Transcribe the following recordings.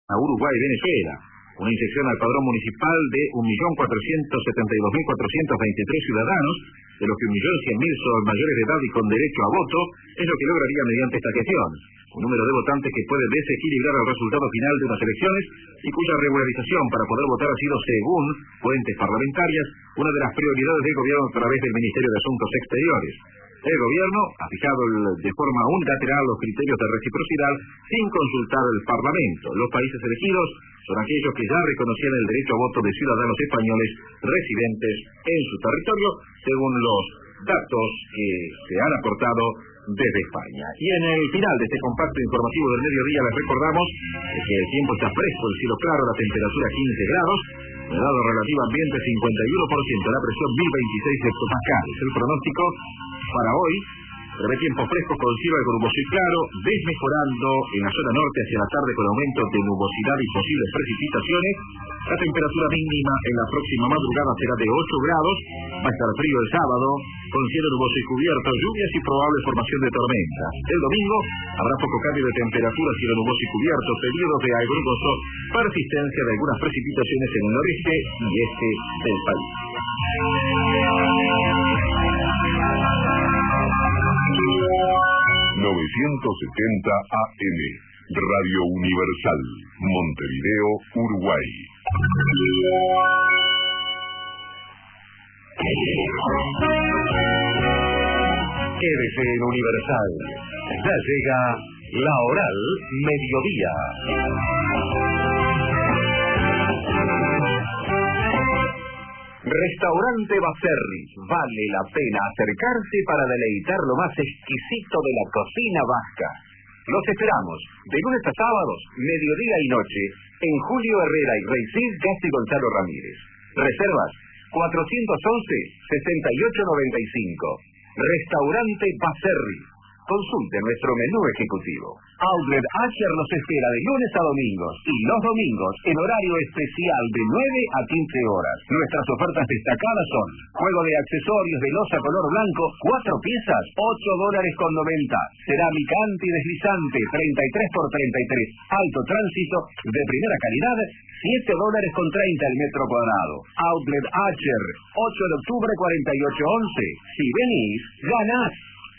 a Uruguay y Venezuela. Una inscripción al padrón municipal de 1.472.423 ciudadanos, de los que 1.100.000 son mayores de edad y con derecho a voto, es lo que lograría mediante esta gestión. Un número de votantes que puede desequilibrar el resultado final de unas elecciones y cuya regularización para poder votar ha sido, según fuentes parlamentarias, una de las prioridades del gobierno a través del Ministerio de Asuntos Exteriores. El gobierno ha fijado de forma unilateral los criterios de reciprocidad sin consultar al Parlamento. Los países elegidos son aquellos que ya reconocían el derecho a voto de ciudadanos españoles residentes en su territorio, según los datos que se han aportado desde España. Y en el final de este compacto informativo del mediodía les recordamos que el tiempo está fresco, el cielo claro, la temperatura 15 grados, humedad relativa ambiente 51%, la presión 1026 hectopascales. El pronóstico para hoy prevé tiempo fresco con cielo algo nuboso y claro, desmejorando en la zona norte hacia la tarde con aumento de nubosidad y posibles precipitaciones. La temperatura mínima en la próxima madrugada será de 8 grados, va a estar frío el sábado, con cielo nuboso y cubierto, lluvias y probable formación de tormentas. El domingo habrá poco cambio de temperatura, cielo nuboso y cubierto, periodos de algo nuboso, persistencia de algunas precipitaciones en el noreste y este del país. 970 AM, Radio Universal, Montevideo, Uruguay. Quédese en Universal. Ya llega La Oral Mediodía. Restaurante Baserris. Vale la pena acercarse para deleitar lo más exquisito de la cocina vasca. Los esperamos de lunes a sábados, mediodía y noche, en Julio Herrera y Rey Cid Casti Gonzalo Ramírez. Reservas 411-6895. Restaurante Baserris. Consulte nuestro menú ejecutivo. Outlet Asher los espera de lunes a domingos y los domingos en horario especial de 9 a 15 horas. Nuestras ofertas destacadas son juego de accesorios de loza color blanco, 4 piezas, $8.90. Cerámica antideslizante, 33 por 33. Alto tránsito, de primera calidad, $7.30 el metro cuadrado. Outlet Asher, 8 de octubre 4811. Si venís, ganás.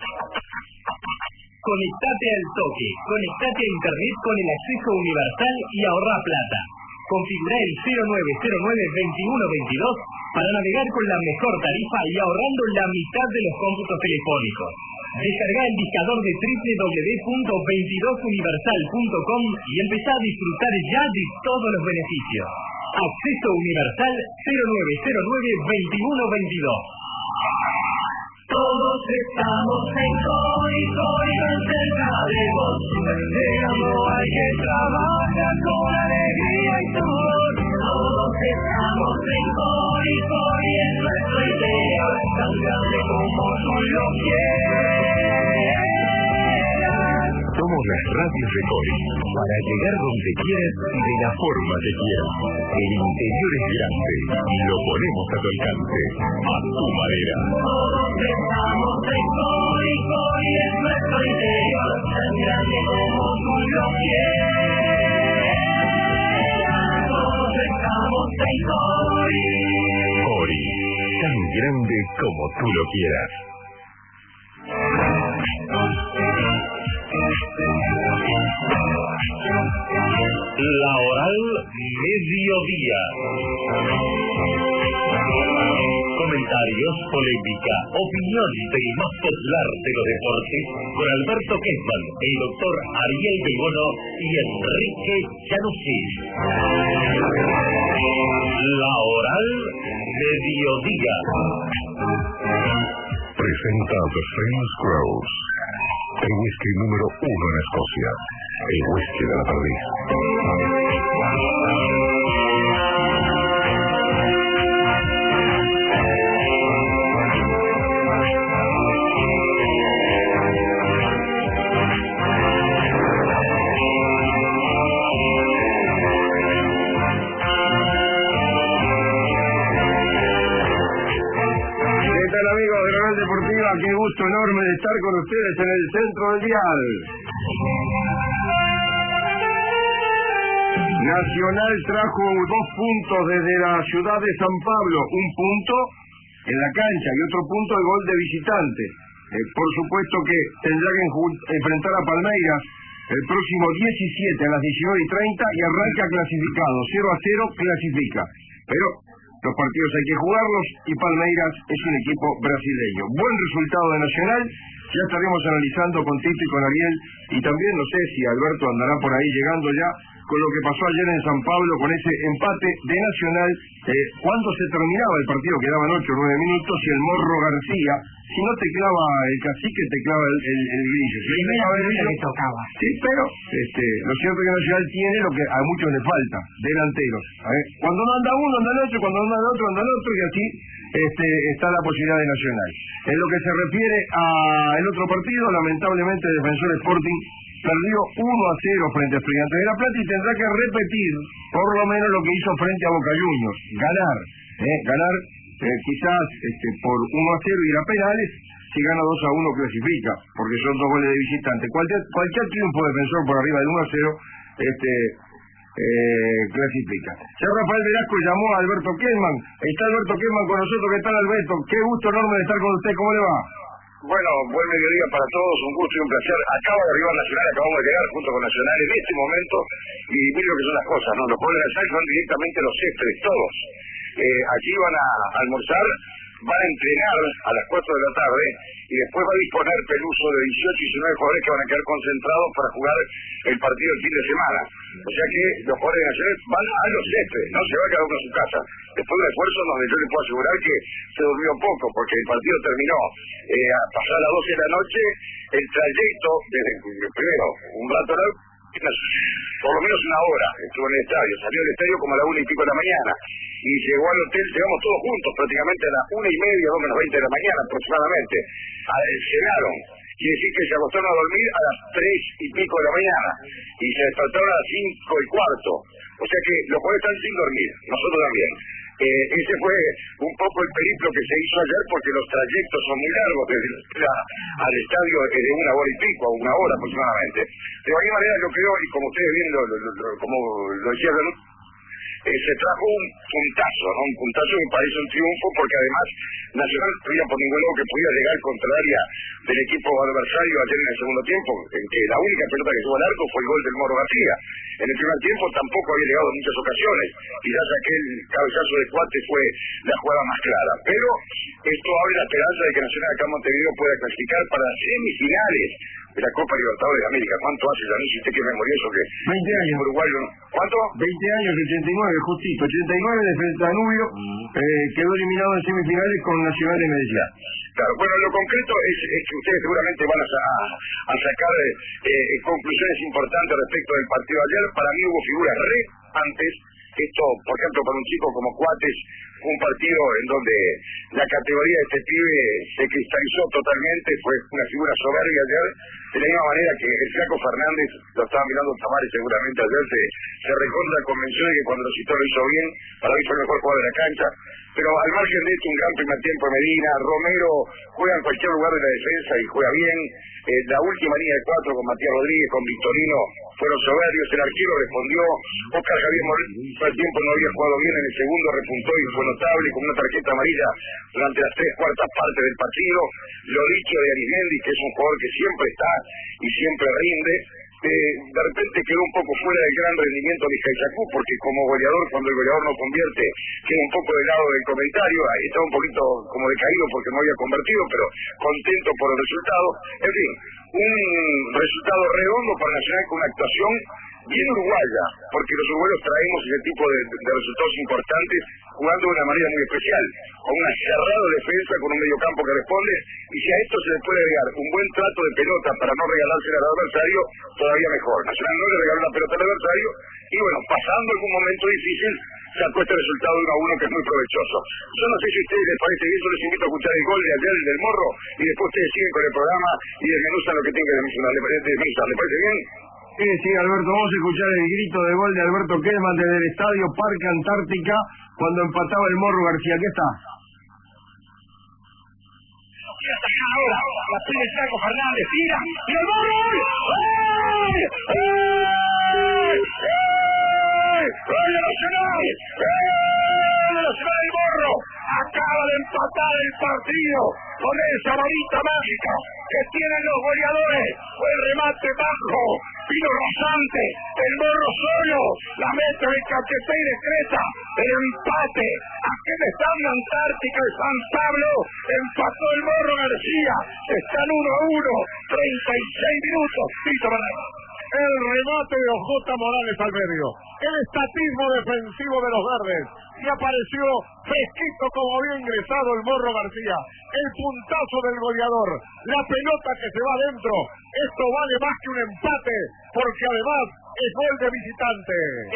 Conectate al toque, conectate a internet con el acceso universal y ahorra plata. Configurá el 0929-2122 para navegar con la mejor tarifa y ahorrando la mitad de los cómputos telefónicos. Descarga el discador de www.22universal.com y empezá a disfrutar ya de todos los beneficios. Acceso universal 0909-2122. Todos estamos en Cori, Cori bien cerca de vos. Llegando hay que trabajar con alegría y sudor. Todos estamos en Cori, Cori es nuestra idea, tan grande como tú lo quieras. Somos las radios de Cori, para llegar donde quieras y de la forma que quieras. El interior es grande y lo ponemos a tu alcance, a tu manera. Todos estamos en Cori, Cori es nuestra idea, tan grande como tú lo quieras. Todos estamos en Cori. Cori, tan grande como tú lo quieras. La Oral Mediodía. Comentarios, polémica, opinión del más popular de los deportes con Alberto Kessman, el doctor Ariel del Bono y Enrique Januzzi. La Oral Mediodía. Presenta The Famous Grouse, el whisky número 1 en Escocia, el whisky de la perdiz. Amigos de la Oral Deportiva, qué gusto enorme de estar con ustedes en el centro del dial. Nacional trajo 2 puntos desde la ciudad de San Pablo, 1 punto en la cancha y otro punto de gol de visitante. Por supuesto que tendrá que enfrentar a Palmeiras el próximo 17 a las 19:30 y arranca clasificado, 0-0 clasifica. Pero los partidos hay que jugarlos y Palmeiras es un equipo brasileño. Buen resultado de Nacional, ya estaremos analizando con Tito y con Ariel, y también no sé si Alberto andará por ahí llegando ya con lo que pasó ayer en San Pablo con ese empate de Nacional, cuando se terminaba el partido, quedaban 8 o 9 minutos y el Morro García, si no te clava el cacique, te clava el grillo. Que tocaba. Sí, pero lo cierto es que Nacional tiene lo que a muchos le falta, delanteros. Cuando no anda uno, anda el otro, cuando no anda el otro, anda el otro, y así está la posibilidad de Nacional. En lo que se refiere al otro partido, lamentablemente Defensor Sporting perdió 1-0 frente a Estudiantes de La Plata y tendrá que repetir por lo menos lo que hizo frente a Boca Juniors, ganar quizás por 1-0 ir a penales. Si gana 2-1 clasifica, porque son 2 goles de visitante. Cualquier triunfo Defensor por arriba de 1-0 clasifica. Ya Rafael Velasco llamó a Alberto Kellman. Está Alberto Kellman con nosotros. ¿Qué tal, Alberto? Qué gusto enorme de estar con usted. ¿Cómo le va? Bueno, buen mediodía para todos, un gusto y un placer. Acaba de arribar Nacional, acabamos de llegar junto con Nacional en este momento, y mire lo que son las cosas, ¿no? Los jóvenes Nacional son directamente los céspedes, todos. Aquí van a almorzar, van a entrenar a las 4 de la tarde, y después va a disponer Peluso de 18 y 19 jugadores que van a quedar concentrados para jugar el partido el fin de semana. O sea que los jugadores nacionales van a los céspedes, no se va a quedar uno a su casa. Después de un esfuerzo donde yo le puedo asegurar que se durmió poco, porque el partido terminó a pasar a las 12 de la noche, el trayecto, desde primero, un rato por lo menos una hora estuvo en el estadio, salió del estadio como a las 1:00 de la mañana, y llegó al hotel, llegamos todos juntos, prácticamente a las 1:30, 2:20 de la mañana aproximadamente. Cenaron, quiere decir que se acostaron a dormir a las 3:00 de la mañana, y se despertaron a las 5:15. O sea que los jugadores están sin dormir, nosotros también. Ese fue un poco el periplo que se hizo ayer, porque los trayectos son muy largos desde al estadio, de 1 hora y pico a 1 hora aproximadamente. De cualquier manera, yo creo, y como ustedes bien como lo decían, se trajo un puntazo, ¿no? Un puntazo que parece un triunfo, porque además Nacional no veía por ningún lado que podía llegar contra el área del equipo adversario ayer en el segundo tiempo, en que la única pelota que tuvo al arco fue el gol del Morro García. En el primer tiempo tampoco había llegado en muchas ocasiones, quizás aquel cabezazo de Cuate fue la jugada más clara, pero esto abre la esperanza de que Nacional acá en Montevideo pueda clasificar para las semifinales de la Copa Libertadores de América. ¿Cuánto hace, Daniel, si usted que es memorioso que 20 años. Uruguayo, ¿no? ¿Cuánto? 20 años, 89, justito. 89 de Danubio, quedó eliminado en semifinales con Nacional de Medellín. Claro, bueno, lo concreto es que ustedes seguramente van a sacar conclusiones importantes respecto del partido de ayer. Para mí hubo figuras antes. Esto, por ejemplo, para un chico como Cuates, fue un partido en donde la categoría de este pibe se cristalizó totalmente, fue una figura soberbia ayer, de la misma manera que el Flaco Fernández, lo estaba mirando Tamares seguramente ayer, se recontra convenció de que cuando lo citó lo hizo bien, para mí fue el mejor jugador de la cancha, pero al margen de esto, un gran primer tiempo de Medina, Romero juega en cualquier lugar de la defensa y juega bien, la última línea de 4 con Matías Rodríguez, con Victorino, fueron soberbios, el arquero respondió, Oscar Javier Moreno al tiempo no había jugado bien, en el segundo repuntó y fue notable, con una tarjeta amarilla durante las 3/4 partes del partido. Lo dicho de Arismendi, que es un jugador que siempre está y siempre rinde, de repente quedó un poco fuera del gran rendimiento de Jaichacú, porque como goleador, cuando el goleador no convierte, queda un poco del lado del comentario, estaba un poquito como decaído porque no había convertido, pero contento por el resultado. En fin, un resultado redondo para Nacional, con una actuación bien uruguaya, porque los uruguayos traemos ese tipo de resultados importantes jugando de una manera muy especial, con una cerrada defensa, con un mediocampo que responde, y si a esto se le puede agregar un buen trato de pelota para no regalársela al adversario, todavía mejor. Nacional no le regaló la pelota al adversario, y bueno, pasando algún momento difícil, sacó este resultado de 1-1 que es muy provechoso. Yo no sé si a ustedes les parece bien, yo les invito a escuchar el gol de ayer del Morro, y después ustedes siguen con el programa y desmenuzan lo que tengan que mencionar. ¿Le parece bien? Sí, Alberto, vamos a escuchar el grito de gol de Alberto Kellman desde el Estadio Parque Antártica cuando empataba el Morro García. ¿Qué está? Ahora, la pide el Flaco Fernández, tira, y el Morro. ¡Gol! ¡Gol! ¡Gol! ¡Radio Nacional! ¡Radio Nacional del Morro! Acaba de empatar el partido con esa varita mágica que tienen los goleadores. Fue el remate bajo, vino rasante, el Morro solo, la meta de Cacheté y de Creta, el empate. Aquí en el Estadio Antártica de San Pablo empató el Morro García. Están 1-1, 36 minutos. Listo, Bernardo. El remate de Ojota Morales al medio. El estatismo defensivo de los verdes. Y apareció fresquito como había ingresado el Morro García. El puntazo del goleador. La pelota que se va adentro. Esto vale más que un empate, porque además es gol de visitante.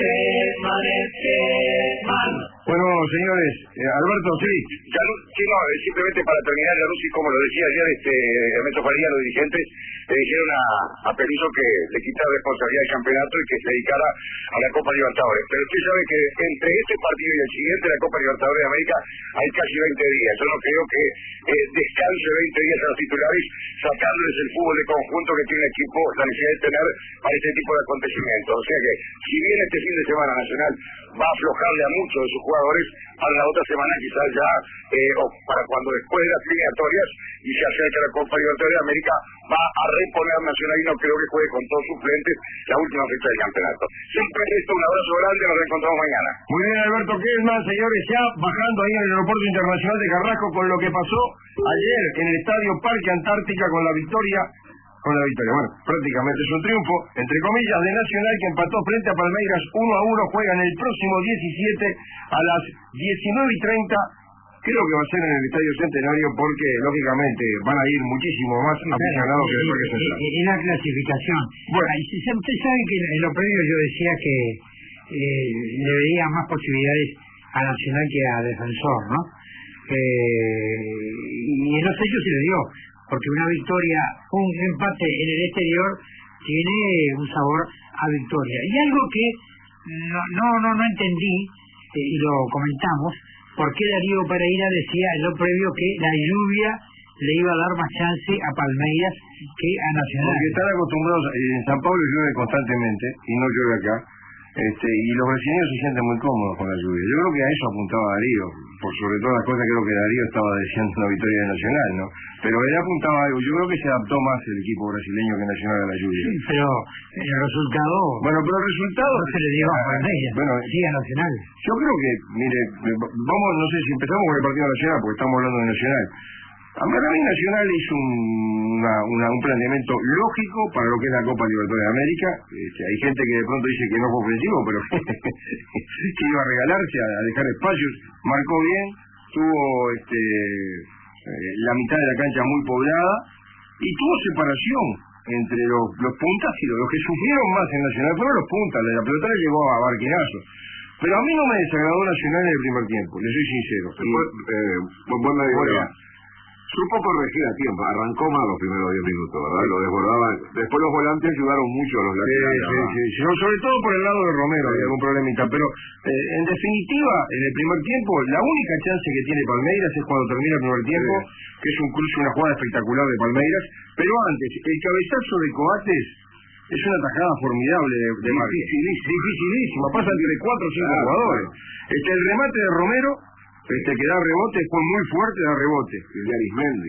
Bueno, señores, Alberto, sí. Simplemente para terminar, Januzzi, como lo decía ayer Ernesto Faría, los dirigentes le dijeron a Peluso que le quitara responsabilidad del campeonato y que se dedicara a la Copa Libertadores. Pero usted sabe que entre este partido y el siguiente, la Copa Libertadores de América, hay casi 20 días. Yo no creo que descanse 20 días a los titulares, sacándoles el fútbol de conjunto que tiene el equipo, la necesidad de tener para este tipo de acontecimientos. O sea que, si bien este fin de semana Nacional va a aflojarle a muchos de sus jugadores, para la otra semana quizás ya, o para cuando después de las eliminatorias y se acerca la Copa Libertadores de América, va a reponer a Nacional y no creo que juegue con todos suplentes la última fecha del campeonato. Siempre esto, un abrazo grande, nos reencontramos mañana. Muy bien, Alberto Kessman, señores, ya bajando ahí en el aeropuerto internacional de Carrasco con lo que pasó ayer en el Estadio Parque Antártica con la victoria, bueno, prácticamente es un triunfo, entre comillas, de Nacional, que empató frente a Palmeiras 1-1, juegan el próximo 17 a las 19:30, creo que va a ser en el Estadio Centenario, porque lógicamente van a ir muchísimo más aficionados que el Parque Central. En la clasificación. Bueno, ustedes saben que en lo previo yo decía que le veía más posibilidades a Nacional que a Defensor, ¿no? Y en los hechos se le dio, porque una victoria, un empate en el exterior tiene un sabor a victoria. Y algo que no entendí, y lo comentamos, por qué Darío Pereira decía en lo previo que la lluvia le iba a dar más chance a Palmeiras que a Nacional. Porque están acostumbrados, en San Pablo llueve constantemente, y no llueve acá, y los brasileños se sienten muy cómodos con la lluvia. Yo creo que a eso apuntaba Darío, por sobre todas las cosas. Creo que Darío estaba deseando una victoria de Nacional, ¿no? Pero él apuntaba algo. Yo creo que se adaptó más el equipo brasileño que Nacional a la lluvia. Sí, pero el resultado... Bueno, pero el resultado... No se le dio a Palmeiras, bueno, sí a Nacional. Yo creo que, mire, vamos, no sé si empezamos con el partido nacional, porque estamos hablando de Nacional. A mí Nacional hizo un planteamiento lógico para lo que es la Copa Libertadores de América. Hay gente que de pronto dice que no fue ofensivo, pero que iba a regalarse, a dejar espacios. Marcó bien, tuvo la mitad de la cancha muy poblada y tuvo separación entre los puntas y los que sufrieron más en Nacional fueron los puntas. La pelota le llegó a Barquinazo. Pero a mí no me desagradó Nacional en el primer tiempo, le soy sincero. Buen medio. Supo corregir a tiempo, arrancó mal los primeros 10 minutos, ¿verdad? Lo desbordaban. Después los volantes ayudaron mucho a los laterales. Sí. Sobre todo por el lado de Romero, hay algún problemita. Pero en definitiva, en el primer tiempo, la única chance que tiene Palmeiras es cuando termina el primer tiempo, que es un cruce, una jugada espectacular de Palmeiras. Pero antes, el cabezazo de Coates es una tajada formidable de Márquez. Dificilísima, pasa entre 4 o 5 jugadores. El remate de Romero, que da rebote, fue muy fuerte, da rebote. Y el de Arismendi.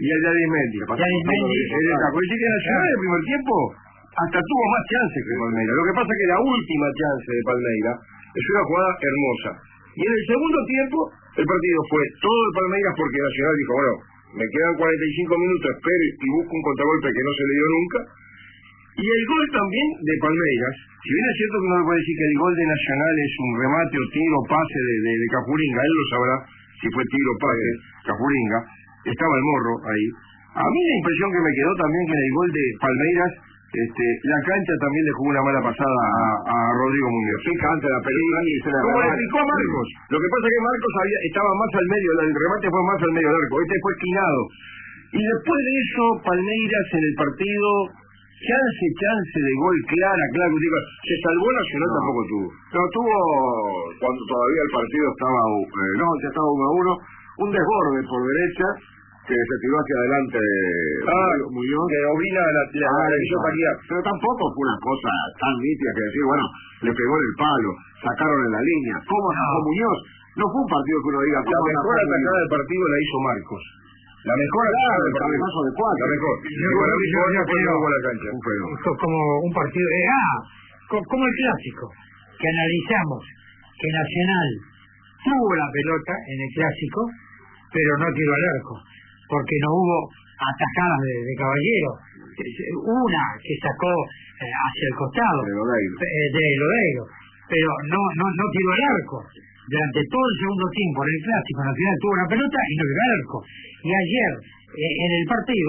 Dice que Nacional en el primer tiempo hasta tuvo más chances que Palmeiras. Lo que pasa es que la última chance de Palmeiras es una jugada hermosa. Y en el segundo tiempo, el partido fue todo de Palmeiras, porque Nacional dijo, bueno, me quedan 45 minutos, espero y busco un contragolpe que no se le dio nunca. Y el gol también de Palmeiras, si bien es cierto que uno puede decir que el gol de Nacional es un remate o tiro o pase de Cafuringa, él lo sabrá si fue tiro o pase, Cafuringa, estaba el Morro ahí. A mí la impresión que me quedó también que en el gol de Palmeiras, la cancha también le jugó una mala pasada a Rodrigo Muñoz. Sí, canta la película y se la como le explicó a Marcos. Lo que pasa es que Marcos estaba más al medio, el remate fue más al medio del arco, este fue esquinado. Y después de eso, Palmeiras en el partido, chance de gol clara, se salvó Nacional, tampoco tuvo. No, tuvo, cuando todavía el partido estaba, ya estaba 1-1, un desborde por derecha, que se tiró hacia adelante Muñoz, que domina la isoparía. pero tampoco fue una cosa tan nítida que decir, bueno, le pegó en el palo, sacaron en la línea. ¿Cómo sacó Muñoz? No fue un partido que uno diga, la mejor atacada del partido la hizo Marcos. La mejor atacada del partido. La mejor. Yo creo la cancha. como un partido como el clásico, que analizamos que Nacional tuvo la pelota en el clásico, pero no tiró al arco, porque no hubo atajadas de Caballero. Una que sacó hacia el costado de Lodeiro, pero no tiró al arco. Durante todo el segundo tiempo en el clásico Nacional tuvo la pelota y no tiró al arco. Y ayer en el partido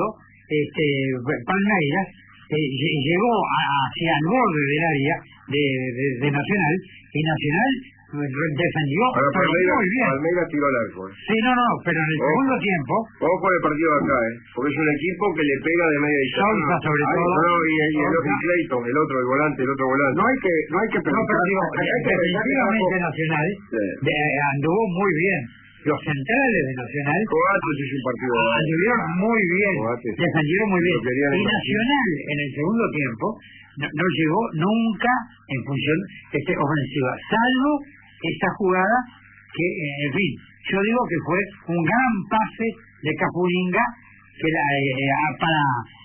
Palmeiras llegó hacia el borde del área de Nacional, y Nacional defendió muy bien. Palmeiras tiró al arco. Sí, pero en el segundo tiempo... Vamos con el partido de acá, porque es un equipo que le pega de media distancia. Solza sobre todo. Y Clayton, el otro volante. No hay que pensar... definitivamente Nacional anduvo muy bien. Los centrales de Nacional Coates hizo un partido anduvieron muy bien, defendieron muy bien. Y Nacional en el segundo tiempo no llegó nunca en función ofensiva, salvo esa jugada que, en fin, yo digo que fue un gran pase de Capulinga que para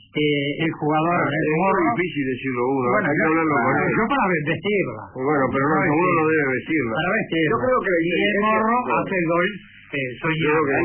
el jugador es muy difícil decirlo uno. Bueno, hay que hablarlo con él. yo para vestirla. Bueno, pero uno no debe vestirla. Para vestirla. Yo creo que y el Morro hace el gol. Creo que el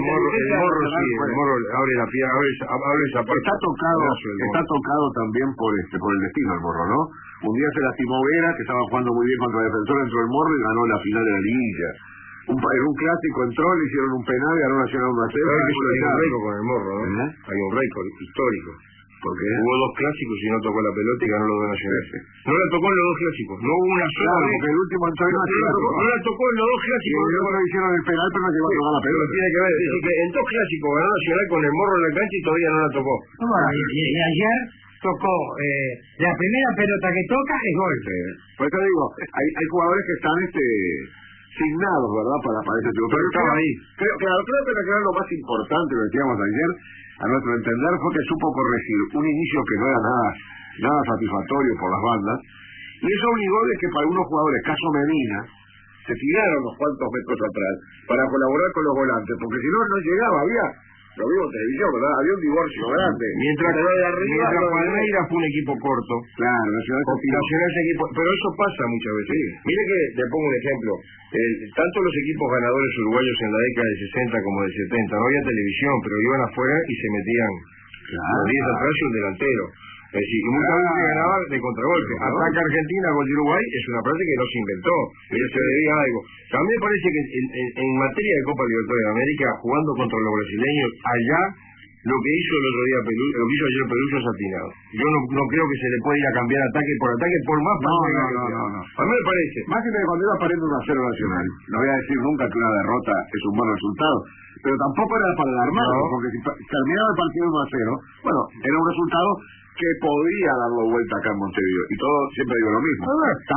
Morro abre la pierna, abre esa parte. Está tocado también por el destino el Morro, ¿no? Un día se lastimó Vera, que estaba jugando muy bien contra el Defensor, entró el Morro y ganó la final de la liguilla. En un clásico entró, le hicieron un penal, ganó Nacional 1-0. Hay un récord con el Morro, ¿no? Hay un récord histórico. Porque hubo dos clásicos y no tocó la pelota y ganó los dos nacionales. No la tocó en los dos clásicos, no hubo una sola vez. Porque el último entró no la tocó en los dos clásicos. Y luego hicieron el penal, pero no llegó a tocar la pelota. Tiene que ver, es decir, que en dos clásicos ganó Nacional con el Morro en la cancha y todavía no la tocó. Y ayer tocó, la primera pelota que toca es gol. Por eso digo, hay jugadores que están signados, ¿verdad? Para ese tipo. Pero estaba ahí. Creo que lo más importante, lo decíamos ayer, a nuestro entender, fue que supo corregir un inicio que no era nada satisfactorio por las bandas, y eso obligó de que para algunos jugadores, caso Medina, se tiraron unos cuantos metros atrás para colaborar con los volantes, porque si no llegaba, lo vimos en televisión, ¿verdad? Había un divorcio grande. Mientras Palmeiras fue un equipo corto. Claro, Nacional ese equipo, pero eso pasa muchas veces. Sí. Mire que le pongo un ejemplo. Tanto los equipos ganadores uruguayos en la década de 60 como de 70, no había televisión, pero iban afuera y se metían los 10 atrás y un delantero. Es decir, y muchas veces ganaban de contragolpe. Ataca Argentina, gol de Uruguay, es una frase que no se inventó, pero se debía algo. También parece que en materia de Copa Libertadores de América, jugando contra los brasileños, allá lo que hizo el otro día lo que hizo ayer Peluso es atinado. Yo no creo que se le pueda ir a cambiar ataque por más. No. A mí me parece. Más que cuando iba pariendo 1-0 Nacional, no voy a decir nunca que una derrota es un buen resultado, pero tampoco era para alarmarlo, porque si terminaba el partido 1-0, bueno, era un resultado que podría darlo vuelta acá en Montevideo. Y todo, siempre digo lo mismo.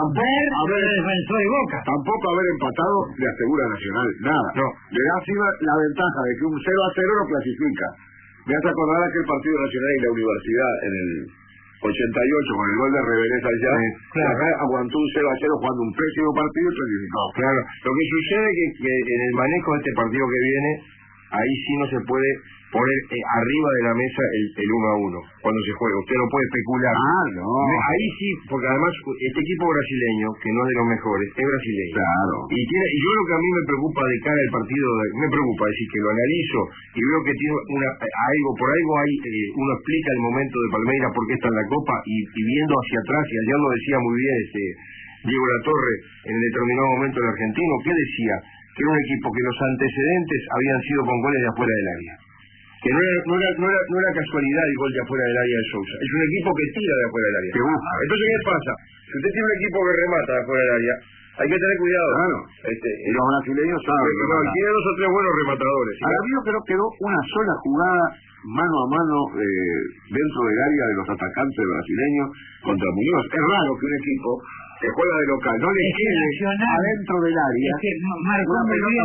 Tampoco haber empatado le asegura a Nacional nada. No. Le da así la ventaja de que un 0-0 lo clasifica. Me hace acordar aquel partido nacional y la universidad en el 88 con el gol de Reverés allá. Claro. Acá aguantó un 0-0 jugando un pésimo partido y clasificó. Claro. Lo que sucede es que en el manejo de este partido que viene, ahí sí no se puede poner arriba de la mesa el 1-1 cuando se juega. Usted no puede especular. No. Ahí sí, porque además este equipo brasileño, que no es de los mejores, es brasileño. Claro. Y yo lo que a mí me preocupa de cara al partido, me preocupa, es decir, que lo analizo y veo que tiene por algo hay, uno explica el momento de Palmeiras por qué está en la Copa y viendo hacia atrás, y ayer lo decía muy bien Diego Latorre en el determinado momento del argentino, que decía que era un equipo que los antecedentes habían sido con goles de afuera del área. Que no era casualidad el gol de afuera del área de Sousa. Es un equipo que tira de afuera del área. Entonces, ¿qué pasa? Si usted tiene un equipo que remata de afuera del área, hay que tener cuidado. Claro. Y los brasileños saben. Tiene 2 o 3 buenos rematadores. ¿Sí? Ahora mismo creo que quedó una sola jugada mano a mano dentro del área de los atacantes brasileños contra Muñoz. Es raro que un equipo que juega de local, no le quede adentro del área. Es que marcó muy bien,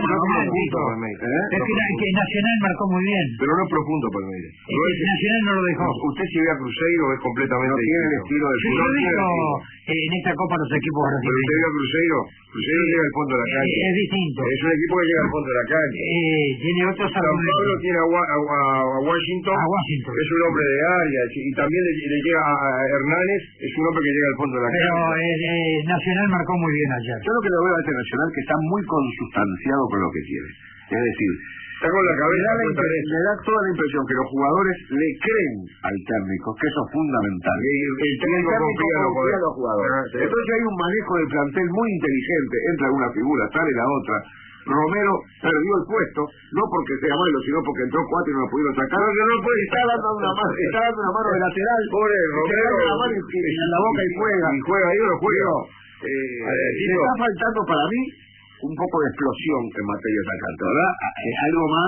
que Nacional marcó muy bien. Pero no profundo, Palmeiras. Nacional no lo dejó. Usted si ve a Cruzeiro es completamente tiene el estilo de fútbol. Yo digo en esta Copa los equipos brasileños. Pero usted ve a Cruzeiro llega al fondo de la cancha. Es distinto. Es un equipo que llega al fondo de la cancha. Tiene otros San Pablo tiene a Washington. Es un hombre de área. Y también le llega a Hernández, es un hombre que llega al fondo de la cancha. Pero Nacional marcó muy bien ayer. Yo lo que lo veo a este Nacional que está muy consustanciado con lo que quiere. Es decir, está con la cabeza. Me da toda la impresión que los jugadores le creen al técnico, que eso es fundamental. El técnico confía en los jugadores. Entonces hay un manejo del plantel muy inteligente. Entra una figura, sale la otra. Romero perdió el puesto, no porque sea malo, sino porque entró 4 y no lo pudieron sacar. No puede estar dando una mano de lateral. Pobre Romero. La mano en la boca y juega. Y juega ahí o no juega. Le está faltando para mí un poco de explosión en materia de atacante, ¿verdad? Algo más.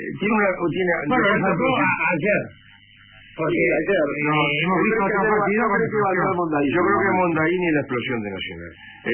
Ayer. Porque ayer hemos visto otro partido con Yo creo que Mondaini es la explosión de Nacional.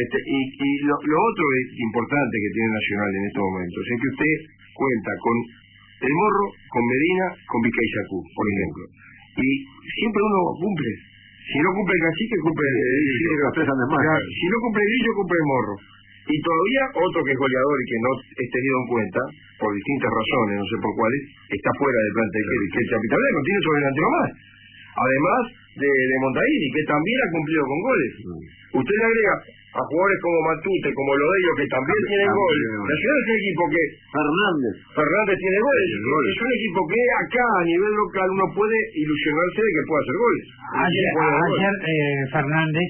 Y lo otro importante que tiene Nacional en estos momentos es que usted cuenta con el Morro, con Medina, con Vicayzacú, por ejemplo. Y siempre uno cumple. Si no cumple el Cacique, cumple los tres andes más. Si no cumple el Grillo, cumple el Morro. Y todavía otro que es goleador y que no es tenido en cuenta, por distintas razones, no sé por cuáles, está fuera del plantel, que el Capitán no tiene sobre delantero más. Además de Montaini, que también ha cumplido con goles. Usted le agrega a jugadores como Matute, como Lodeiro, que también tienen goles. Nacional es un equipo que... Fernández tiene goles. Es un equipo que acá, a nivel local, uno puede ilusionarse de que pueda hacer goles. Ayer Fernández...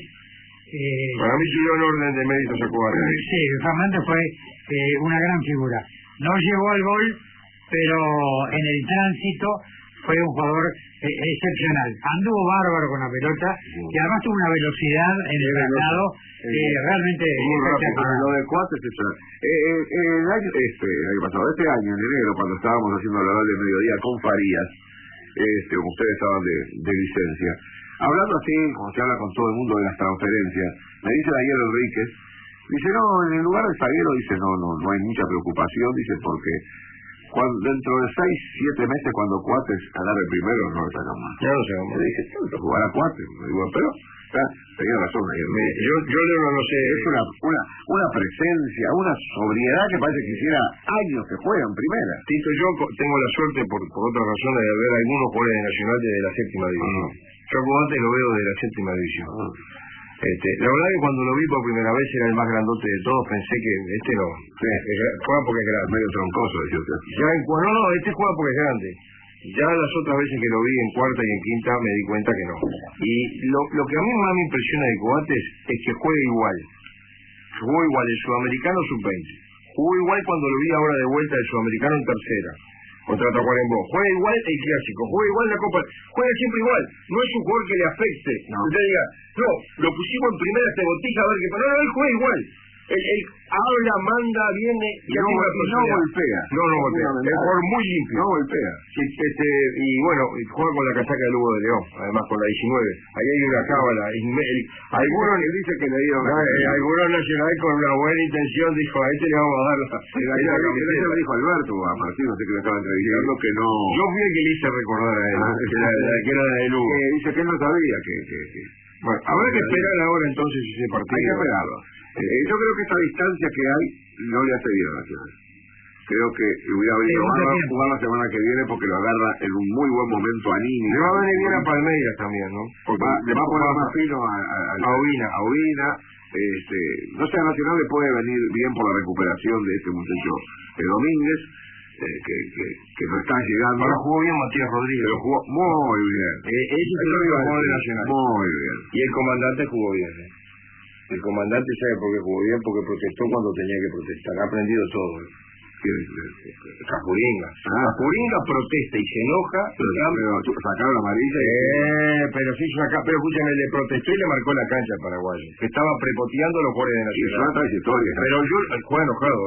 para mí subió en orden de méritos a Cuadra. Sí, Fernández fue una gran figura. No llegó al gol, pero en el tránsito fue un jugador excepcional. Anduvo bárbaro con la pelota y además tuvo una velocidad en el mercado realmente muy rápido. Lo de Cuates es el año pasado, este año, en enero, cuando estábamos haciendo la hora de mediodía con Farías, como ustedes estaban de licencia, hablando así, como se habla con todo el mundo de las transferencias, me dice Daniel Enríquez, dice, no, en el lugar del zaguero, dice, no hay mucha preocupación, dice, porque dentro de 6-7 meses, cuando Cuates agarre primero, no lo sacan más. Ya lo sabemos. Le dije, jugar a Cuates, digo, pero tenía razón. Yo no sé. Es una presencia, una sobriedad que parece que hiciera años que juega en primera. Tito, yo tengo la suerte, por otra razón, de ver algunos jugadores de Nacional desde la séptima división. Yo como antes lo veo de la séptima división. La verdad que cuando lo vi por primera vez era el más grandote de todos, pensé que no. Juega porque es grande. Medio troncoso, decía usted. Este juega porque es grande. Ya las otras veces que lo vi en cuarta y en quinta me di cuenta que no. Y lo que a mí más me impresiona de Coates es que juega igual. Jugó igual el Sudamericano sub-20. Jugó igual cuando lo vi ahora de vuelta el Sudamericano en tercera. Contra Tacuarembó. Juega igual el clásico, juega igual la Copa, juega siempre igual. No es un jugador que le afecte. Usted diga, no, lo pusimos en primera este Botija a ver qué pasa. No, él juega igual. Él habla, manda, viene y no golpea. No golpea. Es un jugador muy limpio. No golpea. Y bueno, juega con la casaca de Lugo de León, además con la 19. Ahí hay una cábala. Algunos le dicen que le dieron. Algunos nacionales con una buena intención dijo, a este le vamos a dar la camiseta. Lo dijo Alberto, a Martín, no sé que lo estaba entrevistando, que no. Yo fui el que le hice recordar a él, que era de Lugo. Dice que él no sabía que. Bueno, habrá que esperar ahora entonces ese partido. Hay que esperarlo. Yo creo que esta distancia que hay no le hace bien a Nacional. Creo que hubiera venido jugar la semana que viene porque lo agarra en un muy buen momento anímico. Le va a venir bien a Palmeiras también, ¿no? Porque le va a poner más fino a Ovina. No sé, a Nacional le puede venir bien por la recuperación de este muchacho Domínguez, que no está llegando. Ahora jugó bien Matías Rodríguez. Lo jugó muy bien. Ese es el jugador de Nacional. Muy bien. Y el comandante jugó bien, El comandante sabe por qué jugó bien, porque protestó cuando tenía que protestar. Ha aprendido todo. Cajuringa. Cajuringa protesta y se enoja. Pero sacaron la amarilla. Pero sí, pero escúchame, le protestó y le marcó la cancha al paraguayo. Que estaba prepoteando a los jugadores de Nacional. Es una trayectoria. Pero juega enojado,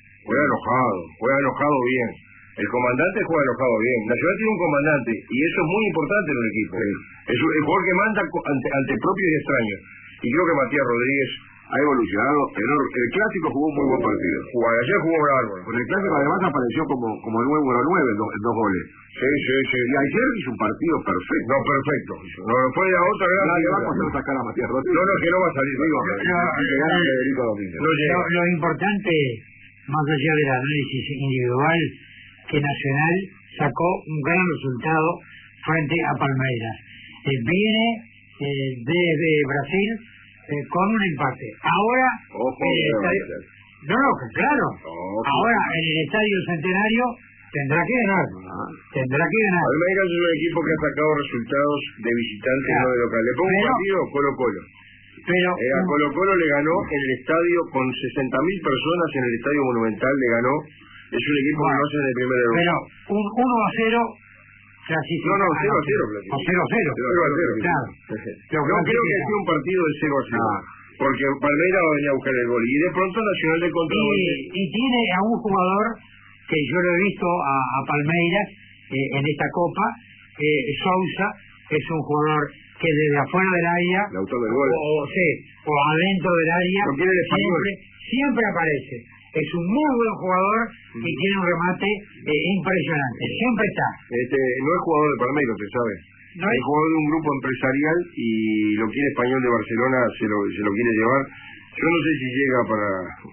Juega enojado bien. El comandante juega enojado bien. Nacional tiene un comandante y eso es muy importante en un equipo. Es el jugador que manda ante propio y extraño. y creo que Matías Rodríguez ha evolucionado enorme. El clásico jugó un muy buen partido. Ayer jugó bárbaro. Pues el clásico además apareció como el nuevo 9 en dos goles. Sí. Y ayer hizo un partido perfecto. No, perfecto. No, fue a otra gran... Nadie va a poder sacar a Matías Rodríguez. No, que no va a salir. Digo, que gana Federico Domínguez. Lo importante, más allá del análisis individual, que Nacional sacó un gran resultado frente a Palmeiras. Viene desde Brasil con un empate. Ahora, claro. Ahora en el Estadio Centenario tendrá que ganar. Palmeiras es un equipo que ha sacado resultados de visitante y no de local. Le pongo un partido Colo-Colo. A Colo-Colo le ganó en el estadio con 60.000 personas en el Estadio Monumental, le ganó. Es un equipo que no hace en el primer error. Pero un 1-0 clasificado. No, 0-0 clasificado. O 0-0. Claro. No creo que sea un partido de 0-0. Porque Palmeiras va a venir a buscar el gol. Y de pronto Nacional de contragolpe. Y tiene a un jugador que yo lo he visto a Palmeiras en esta Copa, Sousa, es un jugador que desde afuera del área, el autor del gol, o adentro del área, siempre aparece. Es un muy buen jugador y tiene un remate impresionante. Siempre está. No es jugador de Palmeiras, usted sabe. No es jugador de un grupo empresarial y lo quiere Español de Barcelona, se lo quiere llevar. Yo no sé si llega para...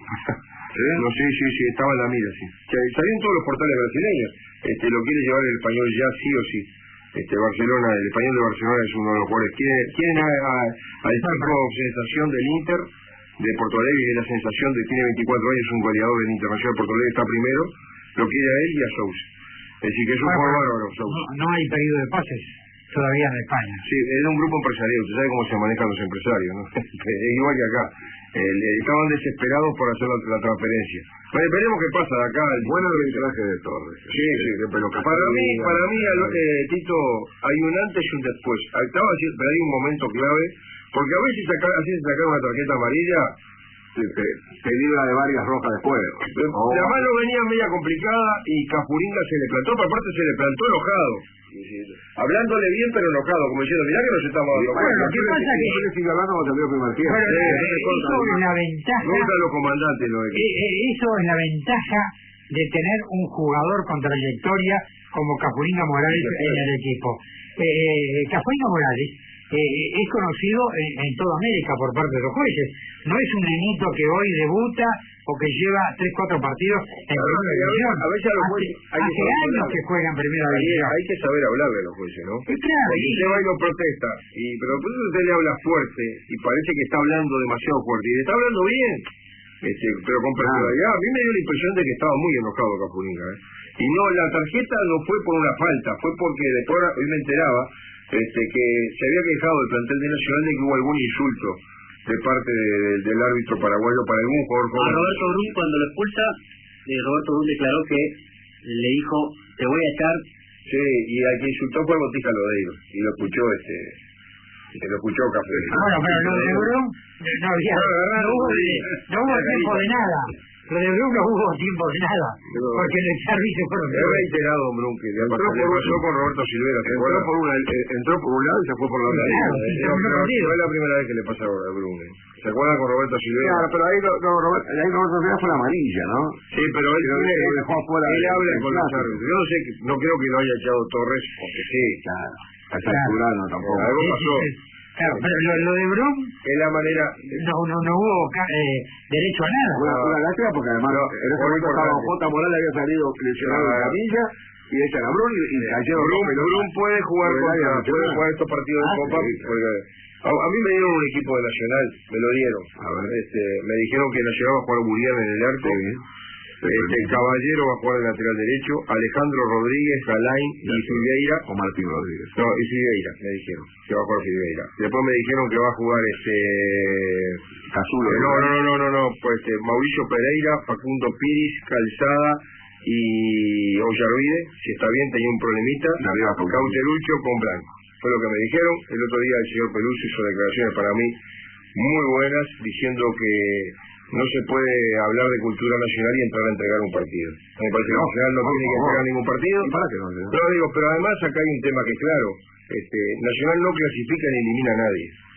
No sé si estaba en la mira, sí. Salió en todos los portales brasileños. Lo quiere llevar el Español ya sí o sí. Barcelona, el Español de Barcelona es uno de los jugadores. Quieren al tipo sensación del Inter de Porto Alegre, y la sensación de tiene 24 años, un goleador del Internacional de Porto Alegre, está primero, lo quiere a él y a Sousa. Es decir, que es un jugador bárbaro, Sousa. No hay pedido de pases todavía en España. Sí, es un grupo empresarial, usted sabe cómo se manejan los empresarios, ¿no? Es igual que acá. Estaban desesperados por hacer la transferencia. Veremos qué pasa de acá. Bueno el arbitraje de Torres. Sí, pero para mí, Tito, hay un antes y un después. Pero hay un momento clave, porque a veces sacar una tarjeta amarilla te libra de varias rojas después. La mano venía media complicada y Capuringa se le plantó, pero aparte se le plantó enojado. Hablándole bien pero enojado, como diciendo, mirá que nos estamos dando cuenta. Bueno, ¿qué pasa? Que yo le sigo hablando cuando terminó el primer tiempo. Eso es la ventaja. Nunca los comandantes lo eso es la ventaja de tener un jugador con trayectoria como Capuringa Morales en el equipo. Capuringa Morales es conocido en toda América por parte de los jueces. No es un nenito que hoy debuta o que lleva 3-4 partidos en primera división. Hace años que juega en primera división. Hay que saber hablarle a los jueces, ¿no? Claro. Porque usted va y lo protesta, pero por eso usted le habla fuerte y parece que está hablando demasiado fuerte. Y le está hablando bien, pero con personalidad. A mí me dio la impresión de que estaba muy enojado Capuringa. Y no, la tarjeta no fue por una falta, fue porque después hoy me enteraba que se había quejado el plantel de Nacional de que hubo algún insulto de parte del árbitro paraguayo para algún jugador. A Roberto Brun, cuando lo expulsa, Roberto Brun declaró que le dijo, te voy a echar. Sí, y al que insultó fue Botija Lodeiro, y lo escuchó Café. Bueno, pero lo de Brun no hubo tiempo de nada. Lo de Brun no hubo tiempo de nada, porque el servicio fueron... Es reiterado Brun, que le pasó con Roberto Silvera. Entró por un lado y se fue por la otra. No es la primera vez que le pasa a Brun. ¿Se acuerda con Roberto Silvera? Claro, pero ahí Roberto Silvera fue la amarilla, ¿no? Sí, pero él habla con los árbitros. Yo no creo que lo haya echado Torres, porque sí, claro. A esa altura no tampoco. Algo pasó. Claro, pero lo de Brun es la manera... No hubo derecho a nada. Una lástima porque además en ese momento estaba J. Morales, había salido lesionado de camilla y echan a Brun y cayeron. Brun puede jugar estos partidos de Copa. A mí me dieron un equipo de Nacional, me lo dieron. Me dijeron que Nacional va a jugar Burián en el arco. Caballero va a jugar de lateral derecho, Alejandro Rodríguez, Galain y Silveira. O Martín Rodríguez. No, y Silveira, me dijeron que va a jugar Silveira. Después me dijeron que va a jugar Cazulo. No, pues Mauricio Pereira, Facundo Piris, Calzada y Ollarvide, si está bien, tenía un problemita, Cauterucho con Blanco. Fue lo que me dijeron. El otro día el señor Peluso hizo declaraciones para mí muy buenas, diciendo que no se puede hablar de cultura nacional y entrar a entregar un partido. Me parece que Nacional no tiene que entregar ningún partido. ¿Para qué no? Pero además acá hay un tema que es claro. Nacional no clasifica ni elimina a nadie.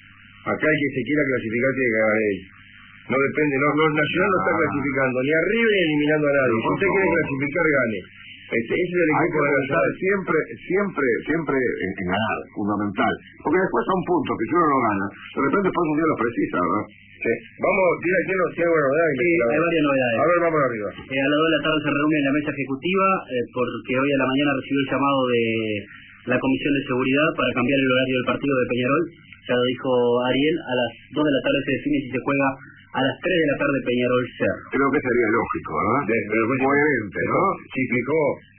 Acá el que se quiera clasificar tiene que ganar él. No depende, no, Nacional no está clasificando ni arriba ni eliminando a nadie. Si usted quiere clasificar, gane. Ese es el equipo de pensar siempre en ganar, fundamental. Porque después son puntos que si uno no gana, de repente después un día los precisa, ¿verdad? Sí. Vamos, tiene alguna novedad. Sí, hay varias novedades. A ver, vamos arriba. A las 2 de la tarde se reúne en la mesa ejecutiva porque hoy a la mañana recibió el llamado de la Comisión de Seguridad para cambiar el horario del partido de Peñarol. Ya lo dijo Ariel, a las 2 de la tarde se define si se juega a las 3 de la tarde Peñarol Cerro. Creo que sería lógico, ¿verdad? Coherente, ¿no? Sí, explicó,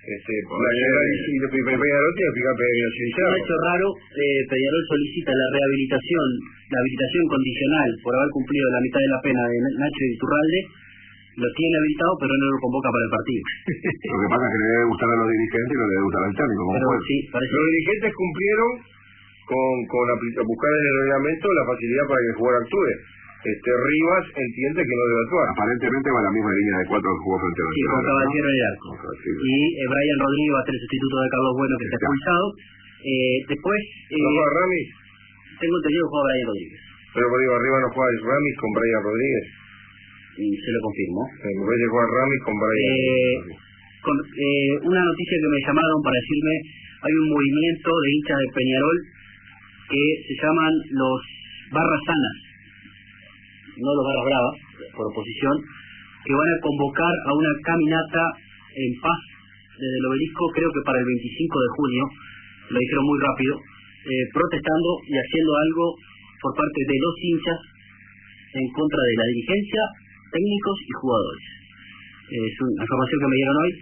Peñarol tiene que explicar Peñarol. Un hecho raro, Peñarol solicita la habilitación condicional por haber cumplido la mitad de la pena de Nacho Iturralde. Lo tiene habilitado, pero no lo convoca para el partido. Lo que pasa es que le debe gustar a los dirigentes y no le debe gustar al técnico. Sí, los dirigentes cumplieron con buscar en el reglamento la facilidad para que el jugador actúe. Rivas entiende que no debe actuar. Aparentemente va a la misma línea de 4 que jugó frente a Nacional. Sí, con Caballero en el arco. Y Brian Rodríguez va a ser el sustituto de Carlos Bueno, que está expulsado. Después... ¿No juega Ramis? Tengo entendido que juega Brian Rodríguez. Pero digo, arriba no juega Ramis con Brian Rodríguez. Se lo confirmo. Me parece que juega Ramis con Brian Rodríguez. Una noticia que me llamaron para decirme, hay un movimiento de hinchas de Peñarol que se llaman los Barras Sanas, no los Barras Bravas, por oposición, que van a convocar a una caminata en paz desde el obelisco, creo que para el 25 de junio, lo dijeron muy rápido, protestando y haciendo algo por parte de los hinchas en contra de la dirigencia, técnicos y jugadores. Es una información que me dieron hoy.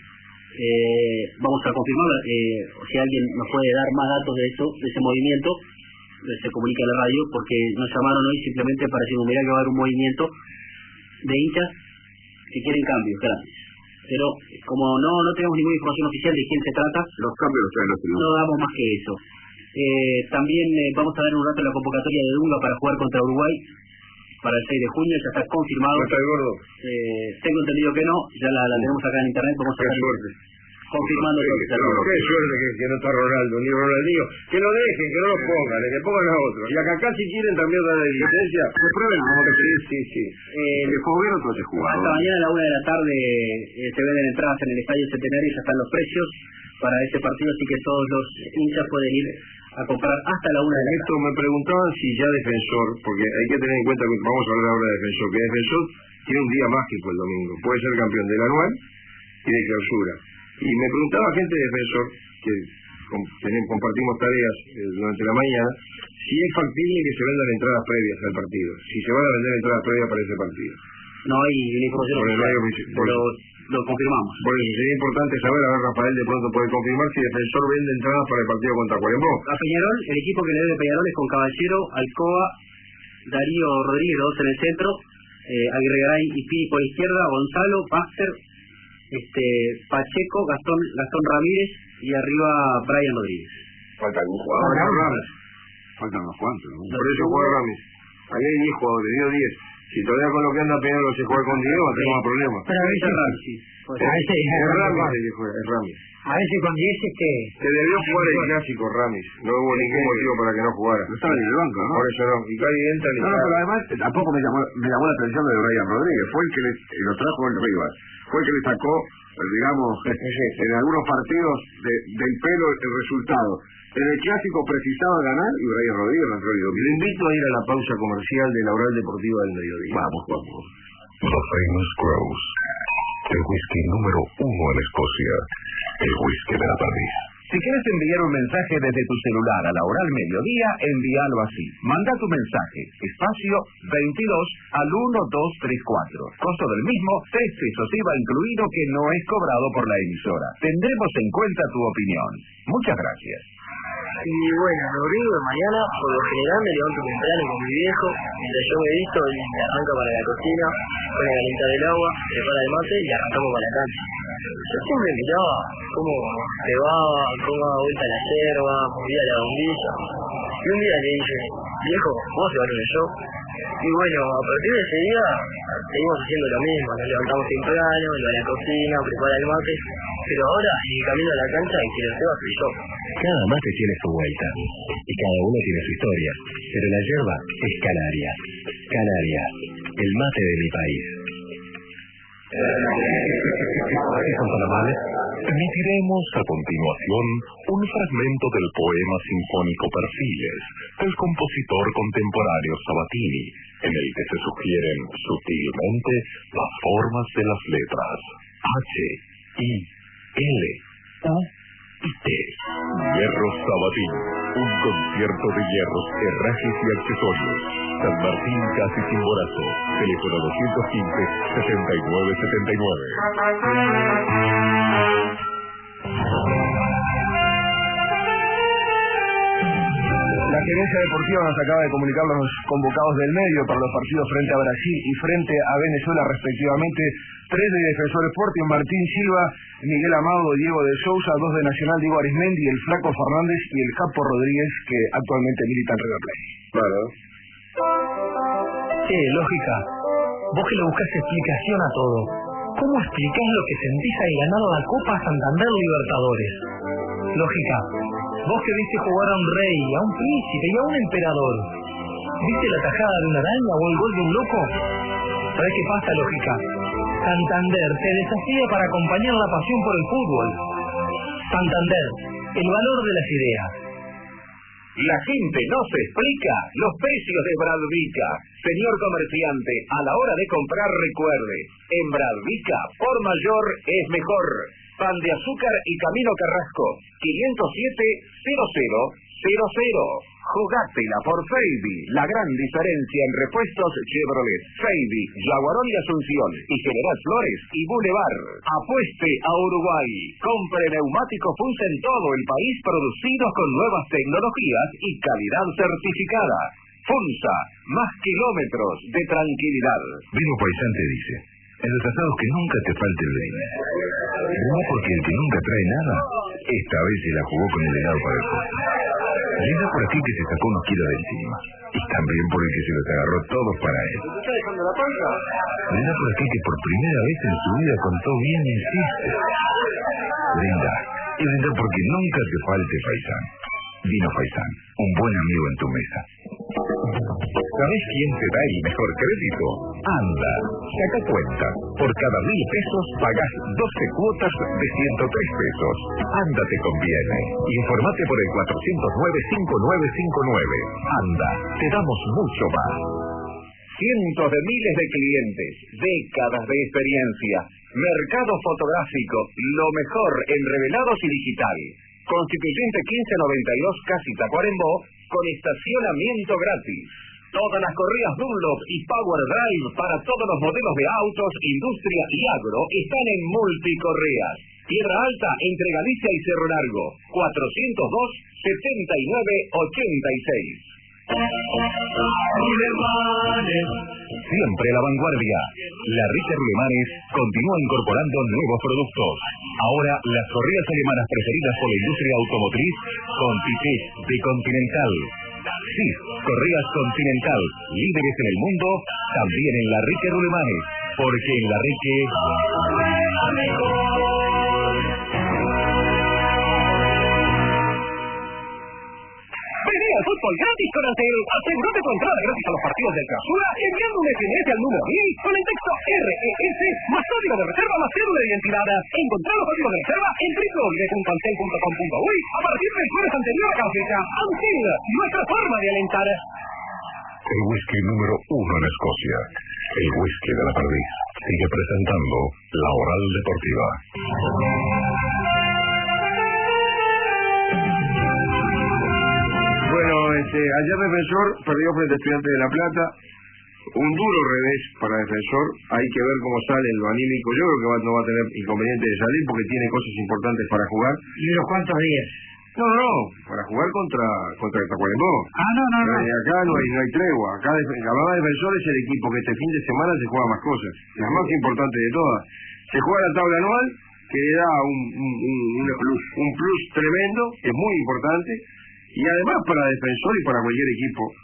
Vamos a confirmarla. Si alguien nos puede dar más datos de eso, de ese movimiento, se comunica en la radio, porque nos llamaron hoy simplemente para decir, mira que va a haber un movimiento de hinchas que quieren cambios grandes. Pero como no tenemos ninguna información oficial de quién se trata, los cambios los traen los no damos más que eso. También vamos a dar un rato la convocatoria de Dunga para jugar contra Uruguay para el 6 de junio, ya está confirmado. ¿No está el gordo? Tengo entendido que no, ya la tenemos acá en internet, vamos a ver confirmando todo. Qué suerte que no está Ronaldo, ni Ronaldinho. Que lo dejen, que no lo pongan, que pongan a otros. Y acá si quieren también dar la diligencia, que prueben como que sí. El jugador todo ese jugador. Hasta mañana a la 1 de la tarde se venden entradas en el Estadio Centenario y ya están los precios para este partido, así que todos los hinchas pueden ir a comprar hasta la 1 de la tarde. Esto me preguntaban si ya Defensor, porque hay que tener en cuenta que vamos a hablar ahora de Defensor, que Defensor tiene un día mágico el domingo, puede ser campeón del anual y de clausura. Y me preguntaba gente de Defensor, que compartimos tareas durante la mañana, si es factible que se vendan entradas previas al partido, si se van a vender entradas previas para ese partido. No hay información oficial, pero lo confirmamos. Por eso sería importante saber, a ver, Rafael de pronto puede confirmar si Defensor vende entradas para el partido contra Coquimbo. A Peñarol, el equipo que le debe Peñarol es con Caballero, Alcoba, Darío Rodríguez, dos en el centro, Aguirre Garay y Piri por la izquierda, Gonzalo, Baxter, Pacheco, Gastón Ramírez y arriba Brian Rodríguez. Falta algún jugador. Faltan unos cuantos, ¿no? Por eso juega Ramis. Ahí hay 10 jugadores, dio 10. Si todavía con lo que anda Peñarol se juega con Diego, tenemos más problemas. Pero a veces Ramis. Es Ramis. A veces con 10 se debió jugar el clásico Ramis. No hubo ningún motivo para que no jugara. No estaba en el banco, ¿no? Por eso no. Y Cali entra ni no, pero además tampoco me llamó la atención de Brian Rodríguez. Fue el que lo trajo en Rivas. Fue el que le sacó, digamos, en algunos partidos del pelo el resultado. En el clásico precisaba ganar y Brian Rodríguez no entró ni domingo. Le invito a ir a la pausa comercial de la Oral Deportiva del Mediodía. Vamos. The Famous Grouse, el whisky número 1 en Escocia, el whisky de la París. Si quieres enviar un mensaje desde tu celular a la Oral Mediodía, envíalo así. Manda tu mensaje, espacio 22 al 1234. Costo del mismo, 3 pesos IVA incluido que no es cobrado por la emisora. Tendremos en cuenta tu opinión. Muchas gracias. Y bueno, Rodrigo, de mañana, por lo general me levanto temprano con mi viejo, mientras yo me visto, él me arranca para la cocina, pone a calentar el agua, prepara el mate y arrancamos para la cancha. Yo siempre miraba cómo cebaba, cómo daba vuelta la yerba, movía la bombilla. Y un día le dije, viejo, ¿vos vas a llevar un show? Y bueno, a partir de ese día seguimos haciendo lo mismo, nos levantamos temprano, iba a la cocina, prepara el mate, pero ahora en el camino a la cancha el que lo lleva soy yo. Cada mate tiene su vuelta y cada uno tiene su historia, pero la yerba es canaria. Canaria, el mate de mi país. Si son tan amables, emitiremos a continuación un fragmento del poema sinfónico Perfiles del compositor contemporáneo Sabatini, en el que se sugieren sutilmente las formas de las letras H, I, L, U y T. Hierro Sabatini, un concierto de hierros, herrajes y accesorios. San Martín casi sin borazo. Teléfono 215-7979. La gerencia deportiva nos acaba de comunicar los convocados del medio para los partidos frente a Brasil y frente a Venezuela respectivamente. 3 de Defensor Sporting, Martín Silva, Miguel Amado, Diego de Sousa, 2 de Nacional, Diego Arismendi, el Flaco Fernández y el Capo Rodríguez, que actualmente milita en River Plate. Claro. Lógica, vos que le buscás explicación a todo, ¿cómo explicás lo que sentís al ganar la Copa Santander Libertadores? Lógica, vos que viste jugar a un rey, a un príncipe y a un emperador, ¿viste la tajada de una araña o el gol de un loco? ¿Sabés qué pasa, Lógica? Santander te desafía para acompañar la pasión por el fútbol. Santander, el valor de las ideas. La gente no se explica los precios de Bradvica. Señor comerciante, a la hora de comprar recuerde, en Bradvica, por mayor es mejor. Pan de azúcar y Camino Carrasco, 507-0000. Jugátela por Feibi, la gran diferencia en repuestos Chevrolet. Feibi, Yaguarón y Asunción, y General Flores y Boulevard. Apueste a Uruguay. Compre neumáticos Funsa en todo el país producidos con nuevas tecnologías y calidad certificada. Funsa, más kilómetros de tranquilidad. Vino Paisán te dice, en los asados que nunca te falte el brindis. Pero no porque el que nunca trae nada, esta vez se la jugó con el helado para el postre. Linda por aquí que se sacó unos kilos de encima. Y también por el que se los agarró todos para él. Linda por aquí que por primera vez en su vida contó bien el chiste. Linda. Y linda porque nunca te falte Paisán. Vino Paisán, un buen amigo en tu mesa. ¿Sabés quién te da el mejor crédito? Anda, saca cuenta. Por cada 1.000 pesos pagás 12 cuotas de 103 pesos. Anda te conviene. Informate por el 409-5959. Anda, te damos mucho más. Cientos de miles de clientes, décadas de experiencia. Mercado fotográfico, lo mejor en revelados y digital. Constituyente 1592, casi Tacuarembó, con estacionamiento gratis. Todas las correas Dunlop y Power Drive para todos los modelos de autos, industria y agro están en Multicorreas. Tierra Alta entre Galicia y Cerro Largo, 402-7986. Siempre la vanguardia. La Rica Rulemanes continúa incorporando nuevos productos. Ahora, las correas alemanas preferidas por la industria automotriz con pipés de Continental. Sí, correas Continental, líderes en el mundo, también en la Rica Rulemanes, porque en la Rique... Vení al fútbol gratis con Antel. Asegúrate tu entrada gratis a los partidos del Clausura enviando un SMS al número 1000 con el texto RES más código de reserva más cédula de identidad. Encontrá los códigos de reserva en www.antel.com.uy a partir del jueves anterior a cada fecha. Antel, nuestra forma de alentar. El whisky número 1 en Escocia. El whisky de la perdiz sigue presentando La Oral Deportiva. Bueno, ayer Defensor perdió frente a Estudiantes de La Plata. Un duro revés para Defensor. Hay que ver cómo sale en lo anímico. Yo creo que no va a tener inconveniente de salir porque tiene cosas importantes para jugar. ¿Y unos cuantos días? No, para jugar contra el Tacuarembó. No. Acá no hay tregua. Acá la Defensor es el equipo que este fin de semana se juega más cosas. La más importante de todas. Se juega la tabla anual, que le da un plus tremendo, es muy importante. Y además para Defensor y para cualquier equipo,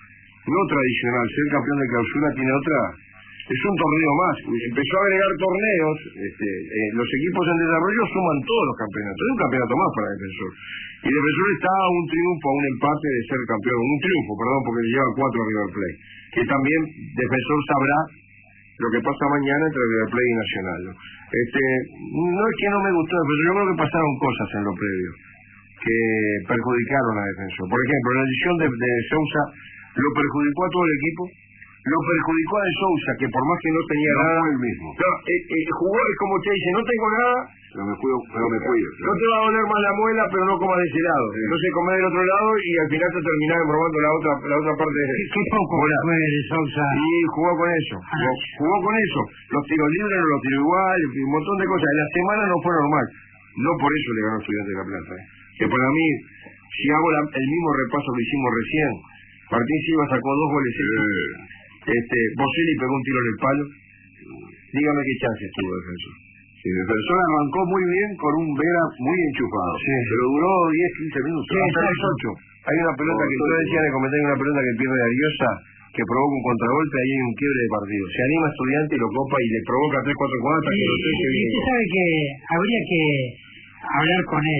no tradicional. Ser campeón de clausura tiene otra... Es un torneo más. Empezó a agregar torneos. Los equipos en desarrollo suman todos los campeonatos. Es un campeonato más para Defensor. Y Defensor está a un triunfo, a un empate de ser campeón. Un triunfo, perdón, porque le lleva 4 a River Plate. Que también Defensor sabrá lo que pasa mañana entre River Plate y Nacional, ¿no? No es que no me gustó Defensor, yo creo que pasaron cosas en lo previo que perjudicaron a Defensor. Por ejemplo, la decisión de Sousa lo perjudicó a todo el equipo, lo perjudicó a De Sousa, que por más que no tenía nada, el mismo. No, jugó, es como usted dice, no tengo nada, pero me cuido. No te va a doler más la muela, pero no comas de ese lado. Sí. Entonces comés del otro lado y al final te terminás embromando la otra parte de... ¿Qué poco fue De Sousa? Sí, jugó con eso. Jugó con eso. Los tiros libres no los tiró igual, un montón de cosas. La semana no fue normal. No por eso le ganó Estudiantes de La Plata. Que para mí, si hago el mismo repaso que hicimos recién, Martín Silva sacó 2 goles. Boselli pegó un tiro en el palo. Dígame qué chances tuvo Defensor. Sí, Defensor arrancó muy bien con un Vera muy enchufado. Sí. Pero duró 10-15 minutos. Sí, hasta los 8. Hay una pelota que yo decía en el comentario, una pelota que pierde Ariosa, que provoca un contragolpe, ahí hay un quiebre de partido. Se anima Estudiante y lo copa y le provoca 3-4 jugadas hasta que lo sé que viene. Usted sabe que habría que hablar con él.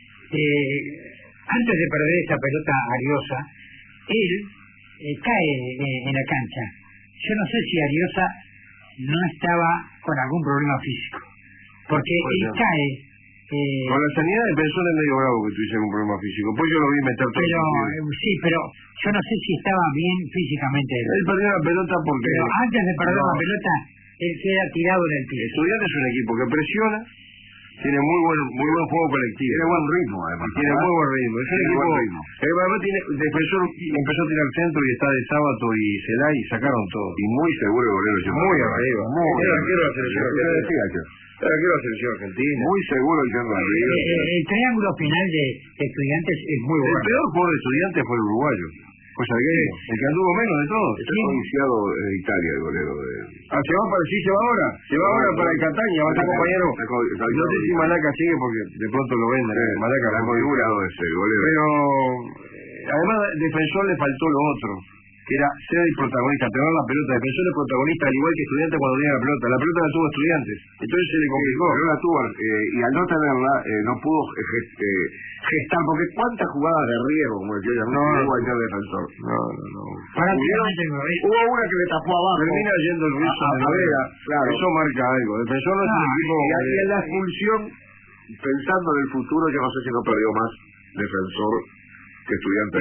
Antes de perder esa pelota Ariosa, él cae en la cancha. Yo no sé si Ariosa no estaba con algún problema físico, porque él cae. Con la sanidad de Defensor es medio bravo que tuviese un problema físico. Pues yo lo vi meter todo. Sí, pero yo no sé si estaba bien físicamente. Él perdió la pelota porque... Pero antes de perder la pelota, él queda tirado en el piso. Estudiante es un equipo que presiona, tiene muy buen juego colectivo. Tiene buen ritmo, además. Tiene muy buen ritmo. Es un equipo... Defensor empezó a tirar al centro y está de Sábato y Celay y sacaron todo. Y muy seguro el golero. Muy arriba. Era arquero de la selección. Era arquero de la selección argentina. Muy seguro el centro de arriba. El triángulo final de Estudiantes es muy bueno. El peor jugador de Estudiantes fue el uruguayo. Pues el que anduvo menos de todos. Está iniciado en Italia el golero de... se va ahora. Se va ahora para el Catania, va a ser compañero. No sé si Malaca sigue porque de pronto lo ven. Malaca está configurado ese golero. Pero además Defensor le faltó lo otro, que era ser el protagonista, tener la pelota. Defensor es protagonista al igual que Estudiantes cuando tiene la pelota. La pelota la tuvo Estudiantes, entonces se le complicó. Pero la tuvo, y al no tenerla, no pudo gestar, porque cuántas jugadas de riesgo, como decía yo, no hubo ayer Defensor. No. Hubo una que le tapó abajo. Termina yendo el ruso a Vera, claro. Eso marca algo. Defensor no es un equipo... Y en la expulsión, pensando en el futuro, yo no sé si no perdió más Defensor que Estudiante.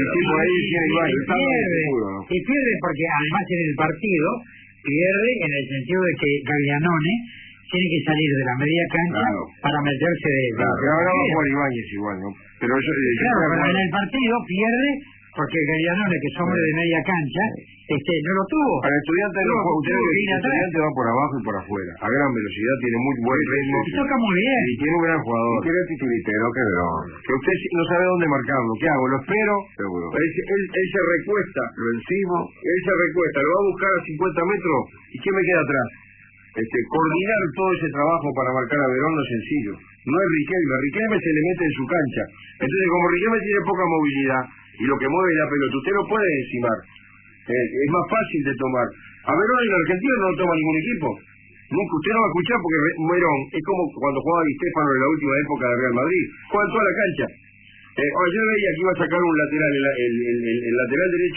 Y pierde porque además en el partido pierde en el sentido de que Gaglianone tiene que salir de la media cancha para meterse de... Pero ahora va a jugar Ibáñez igual, ¿no? Pero pero en el partido pierde porque Gaglianone, que es hombre de media cancha, no lo tuvo. Para Estudiante Estudiante va por abajo y por afuera, a gran velocidad, tiene muy buen ritmo. Y toca muy bien. Y tiene un gran jugador. Y tiene tituritero, que usted no sabe dónde marcarlo. ¿Qué hago? Lo espero. Seguro. Él se recuesta. Lo encimo. Él se recuesta, lo va a buscar a 50 metros. ¿Y qué me queda atrás? Coordinar todo ese trabajo para marcar a Verón no es sencillo. No es Riquelme. Riquelme se le mete en su cancha. Entonces, como Riquelme tiene poca movilidad y lo que mueve es la pelota, usted lo puede encimar. Es más fácil de tomar. A Verón en Argentina no lo toma ningún equipo. Nunca, usted no va a escuchar porque Verón es como cuando jugaba Di Stéfano en la última época de Real Madrid. Juega en toda la cancha. Yo veía que iba a sacar un lateral, el lateral derecho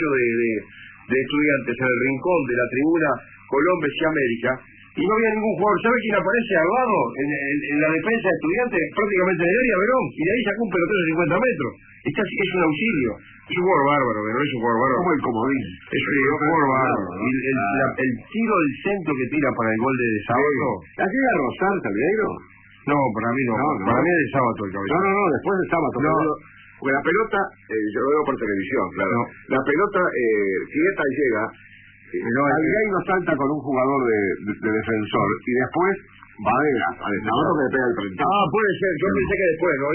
de Estudiantes en el rincón de la tribuna Colombia y América. Y no había ningún jugador. ¿Sabe quién aparece al lado en la defensa de Estudiantes? Prácticamente en el área, Verón. Y de ahí sacó un pelotazo de 50 metros. Es un auxilio. Es un jugador bárbaro, Verón. Es un jugador bárbaro. Como el comodín. Es un jugador bárbaro. Y el tiro del centro que tira para el gol de Sábato. ¿La llega a rozar, Caldeiro? No, para mí no. Para mí es de Sábato el cabezón. No, después de Sábato. Porque la pelota, yo lo veo por televisión, claro. La pelota, si esta llega... Alguien no salta con un jugador de Defensor y después Badera, al Sábado que le pega el 30. Puede ser, yo pensé que después, ¿no?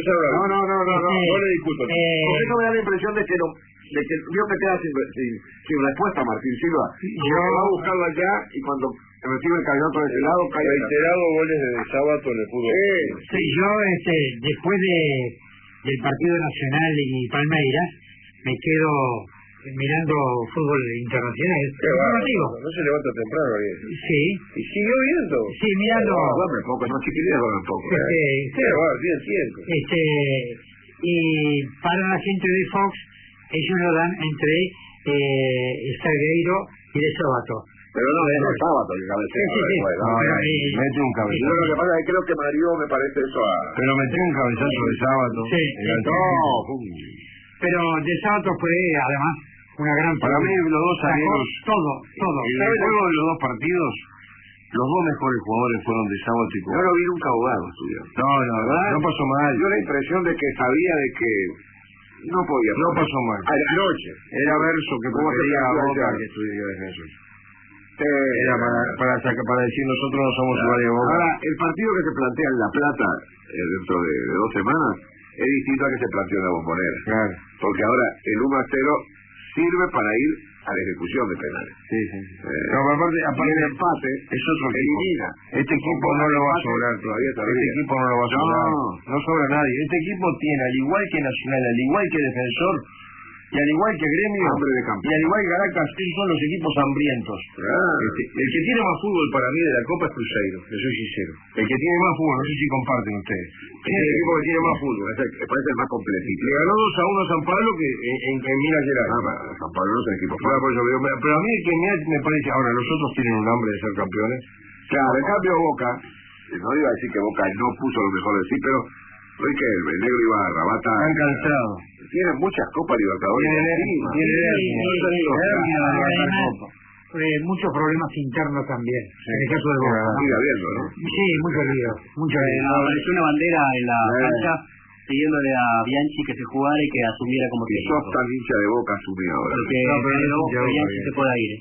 No le discuto. Eso me da la impresión de que vio que queda sin respuesta Martín Silva. Va a buscarlo allá y cuando recibe el cañón por ese lado, cae. Reiterado goles de Sábato en el fútbol. Sí, yo después del partido Nacional y Palmeiras me quedo mirando fútbol internacional. No se levanta temprano ayer. Sí. ¿Y siguió viendo? Sí, mirando. Duerme poco, no chiquilines duermen poco. Bien tiempo. Y para la gente de Fox, ellos lo dan entre Salgueiro y de Sábato. Pero no es el sábado que cabecea. Mete un cabezazo. Lo que pasa es que creo que Mario me parece eso a... Pero metió un cabezazo de sábado. Sí. Pero de Sábato fue, además, una gran... Para mí los dos salieron... Todo. En el juego de los dos partidos, los dos mejores jugadores fueron de sábado y No lo vi nunca jugado, estudiante. No pasó mal. Dio la impresión de que sabía de que no podía. No pasó mal. Anoche. Era Verso que prefería a Boca que estuviera defensor. Era para decir nosotros no somos iguales a Boca. Ahora, el partido que se plantea en La Plata dentro de 2 semanas es distinto a que se planteó en la Bombonera. Claro. Porque ahora el 1-0 sirve para ir a la ejecución de penales. Sí. No, aparte el empate es otro equipo. Elimina. Este equipo no lo va a sobrar todavía. Este equipo no lo va a sobrar. No sobra nadie. Este equipo tiene, al igual que Nacional, al igual que Defensor, y al igual que Gremio, y al igual que Caracas, son los equipos hambrientos. El que tiene más fútbol para mí de la Copa es Cruzeiro, le soy sincero. El que tiene más fútbol, no sé si comparten ustedes. Es el equipo que tiene más fútbol. Parece el más completito. Le ganó 2-1 a San Pablo que en Minas Gerais. San Pablo no es el equipo. Pero a mí el que me parece, ahora los otros tienen un hambre de ser campeones. Claro, en cambio Boca, no iba a decir que Boca no puso lo mejor de sí, pero hoy que el negro iba a Rabata. Están cansados. Tienen muchas Copas Libertadores. Muchos problemas internos también. En el caso de Boca. Sigue habiendo, ¿no? Sí, muchos líos. Apareció una bandera en la cancha pidiéndole a Bianchi que se jugara y que asumiera como que sos tan hincha de Boca, asumí ahora. Porque Bianchi se pueda ir.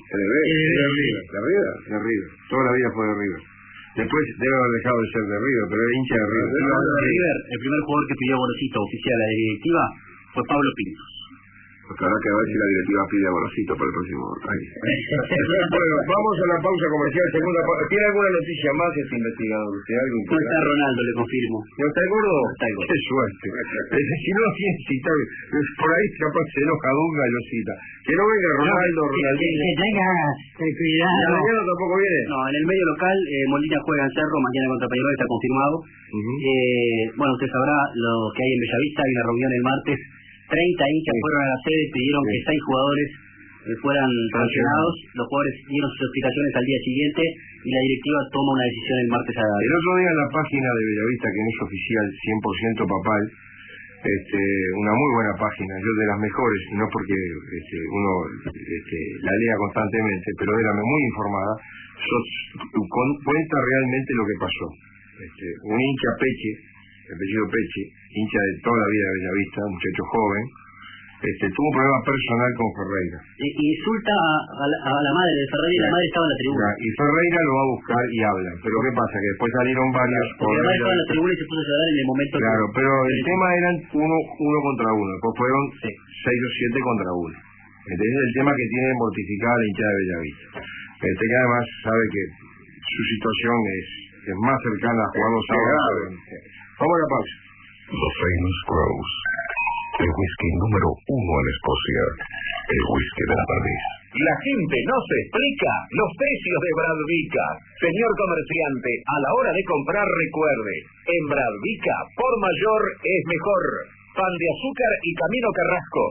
De River. Toda la vida fue de River. Después debe haber dejado de ser de River, pero era hincha de River. El primer jugador que pidió bolsito oficial a la directiva fue Pablo Pintos. Porque habrá que ver si la directiva pide a Borosito para el próximo año. Bueno, vamos a la pausa comercial. ¿Tiene alguna noticia más este investigador? No está Ronaldo, le confirmo. ¿No está el gordo? Está el gordo. Qué suerte. Si no lo tiene citado, por ahí capaz se enoja Dunga y lo cita. Que no venga Ronaldo, Ronaldinho. Que tenga cuidado. ¿La mañana tampoco viene? No, en el medio local, Molina juega en Cerro, mañana contra Peñarol, está confirmado. Bueno, usted sabrá lo que hay en Bellavista, hay una reunión el martes. 30 hinchas fueron a la sede, pidieron que 6 jugadores fueran sancionados. Los jugadores dieron sus explicaciones al día siguiente y la directiva toma una decisión el martes a la... El otro día en la página de Bellavista, que no es oficial, 100% papal, una muy buena página, yo de las mejores, no porque uno la lea constantemente, pero era muy informada, cuenta realmente lo que pasó. Un hincha Peche, el apellido Peche, hincha de toda la vida de Bellavista, un muchacho joven, tuvo un problema personal con Ferreira. Insulta a la madre de Ferreira y la madre estaba en la tribuna. Y Ferreira lo va a buscar y hablan. Pero ¿qué pasa? Que después salieron varios... Porque la madre estaba en la tribuna y se puso a llorar en el momento... Claro, pero el tema eran uno contra uno. Después fueron 6 o 7 contra 1. Entonces el tema que tiene mortificada la hinchada de Bellavista. Que además sabe que su situación es más cercana a jugar los sábados. Vamos a la pausa. The Famous Grows, el whisky número 1 en Escocia, el whisky de la perdiz. La gente no se explica los precios de Bradvica. Señor comerciante, a la hora de comprar recuerde, en Bradvica, por mayor es mejor. Pan de azúcar y Camino Carrasco,